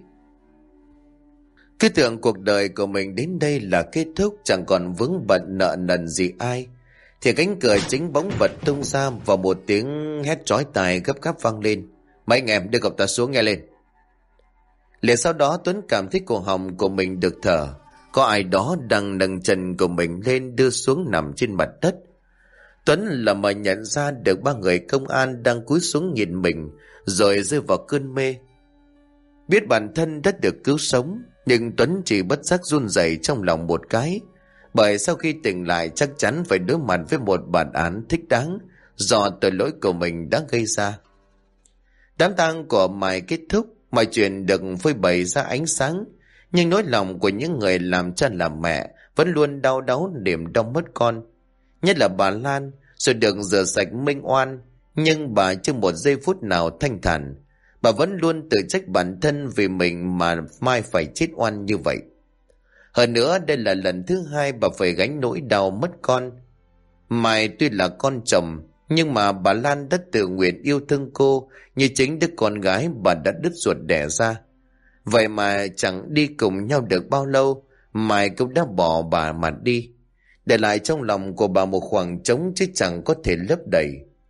Cứ tưởng cuộc đời của mình đến đây là kết thúc, chẳng còn vướng bận nợ nần gì ai, thì cánh cửa chính bỗng bật tung ra và một tiếng hét chói tai gấp gáp vang lên. Mấy anh em đưa cậu ta xuống nghe lên. Liền sau đó Tuấn cảm thấy cổ họng của mình được thở. Có ai đó đang nâng chân của mình lên đưa xuống nằm trên mặt đất. Tuấn là mà nhận ra được ba người công an đang cúi xuống nhìn mình, rồi rơi vào cơn mê. Biết bản thân đã được cứu sống, nhưng Tuấn chỉ bất giác run rẩy trong lòng một cái, bởi sau khi tỉnh lại chắc chắn phải đối mặt với một bản án thích đáng do tội lỗi của mình đã gây ra. Đám tang của Mai kết thúc, mọi chuyện được phơi bày ra ánh sáng, nhưng nỗi lòng của những người làm cha làm mẹ vẫn luôn đau đáu niềm đau mất con. Nhất là bà Lan, rồi được rửa sạch minh oan, nhưng bà chưa một giây phút nào thanh thản. Bà vẫn luôn tự trách bản thân vì mình mà Mai phải chết oan như vậy. Hơn nữa đây là lần thứ hai bà phải gánh nỗi đau mất con. Mai tuy là con chồng, nhưng mà bà Lan đã tự nguyện yêu thương cô như chính đứa con gái bà đã đứt ruột đẻ ra. Vậy mà chẳng đi cùng nhau được bao lâu, Mai cũng đã bỏ bà mà đi, để lại trong lòng của bà một khoảng trống chứ chẳng có thể lấp đầy.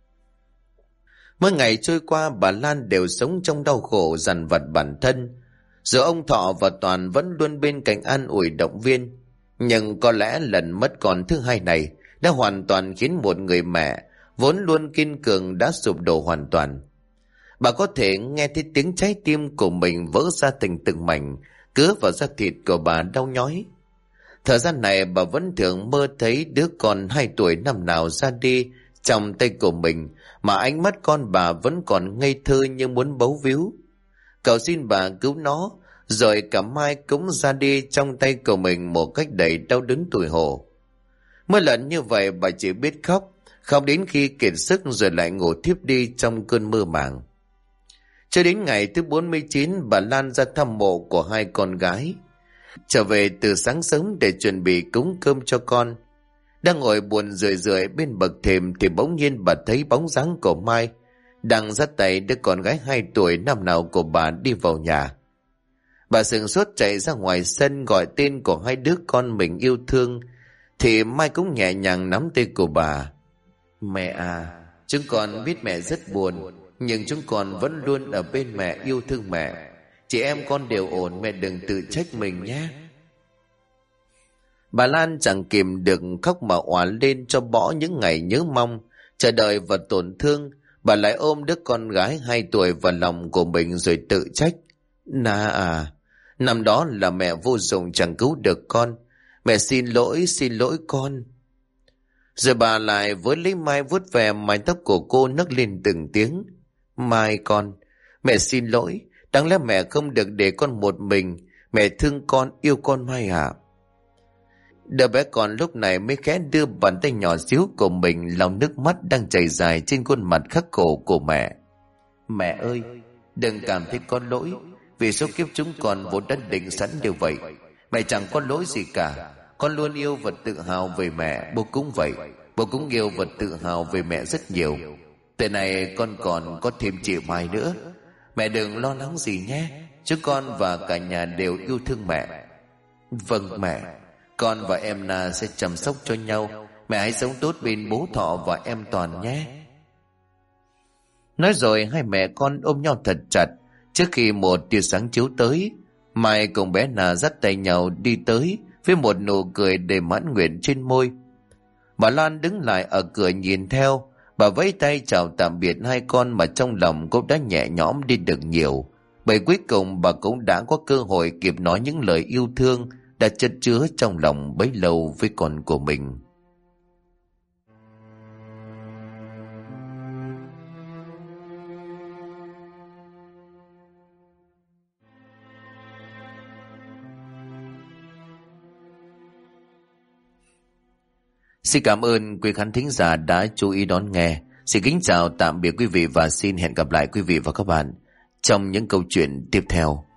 Mỗi ngày trôi qua, bà Lan đều sống trong đau khổ dằn vặt bản thân. Dù ông Thọ và Toàn vẫn luôn bên cạnh an ủi động viên, nhưng có lẽ lần mất con thứ hai này đã hoàn toàn khiến một người mẹ vốn luôn kiên cường đã sụp đổ hoàn toàn. Bà có thể nghe thấy tiếng trái tim của mình vỡ ra thành từng mảnh, cứa vào da thịt của bà đau nhói. Thời gian này bà vẫn thường mơ thấy đứa con 2 tuổi năm nào ra đi trong tay của mình, mà ánh mắt con bà vẫn còn ngây thơ như muốn bấu víu. Cầu xin bà cứu nó, rồi cả Mai cũng ra đi trong tay của mình một cách đầy đau đớn tủi hổ. Mỗi lần như vậy bà chỉ biết khóc, khóc đến khi kiệt sức rồi lại ngủ thiếp đi trong cơn mơ màng. Cho đến ngày thứ 49, bà Lan ra thăm mộ của 2 con gái. Trở về từ sáng sớm để chuẩn bị cúng cơm cho con. Đang ngồi buồn rười rượi bên bậc thềm thì bỗng nhiên bà thấy bóng dáng của Mai đang dắt tay đứa con gái 2 tuổi năm nào của bà đi vào nhà. Bà sửng sốt chạy ra ngoài sân gọi tên của 2 đứa con mình yêu thương, thì Mai cũng nhẹ nhàng nắm tay của bà. Mẹ à, chúng con biết mẹ rất buồn, nhưng chúng con vẫn luôn ở bên mẹ, yêu thương mẹ. Chị em con đều ổn, mẹ đừng tự trách mình nhé. Bà Lan chẳng kìm được khóc mà òa lên cho bỏ những ngày nhớ mong, chờ đợi và tổn thương. Bà lại ôm đứa con gái 2 tuổi vào lòng của mình rồi tự trách. Na à, năm đó là mẹ vô dụng chẳng cứu được con. Mẹ xin lỗi con. Rồi bà lại với lấy Mai vuốt về mái tóc của cô nấc lên từng tiếng. Mai con, mẹ xin lỗi. Đáng lẽ mẹ không được để con một mình. Mẹ thương con, yêu con Mai à. Đứa bé con lúc này mới khẽ đưa bàn tay nhỏ xíu của mình lau nước mắt đang chảy dài trên khuôn mặt khắc khổ của mẹ. Mẹ ơi, đừng cảm thấy có lỗi, vì số kiếp chúng con vốn đã định sẵn điều vậy. Mẹ chẳng có lỗi gì cả. Con luôn yêu và tự hào về mẹ, bố cũng vậy. Bố cũng yêu và tự hào về mẹ rất nhiều. Từ này con còn có thêm chị Mai nữa. Mẹ đừng lo lắng gì nhé. Chúng con và cả nhà đều yêu thương mẹ. Vâng mẹ, con và em Na sẽ chăm sóc cho nhau. Mẹ hãy sống tốt bên bố Thọ và em Toàn nhé. Nói rồi hai mẹ con ôm nhau thật chặt. Trước khi một tia sáng chiếu tới, Mai cùng bé Na dắt tay nhau đi tới với một nụ cười đầy mãn nguyện trên môi. Bà Loan đứng lại ở cửa nhìn theo. Bà vẫy tay chào tạm biệt hai con mà trong lòng cũng đã nhẹ nhõm đi được nhiều. Bởi cuối cùng bà cũng đã có cơ hội kịp nói những lời yêu thương đã chất chứa trong lòng bấy lâu với con của mình. Xin cảm ơn quý khán thính giả đã chú ý đón nghe. Xin kính chào tạm biệt quý vị và xin hẹn gặp lại quý vị và các bạn trong những câu chuyện tiếp theo.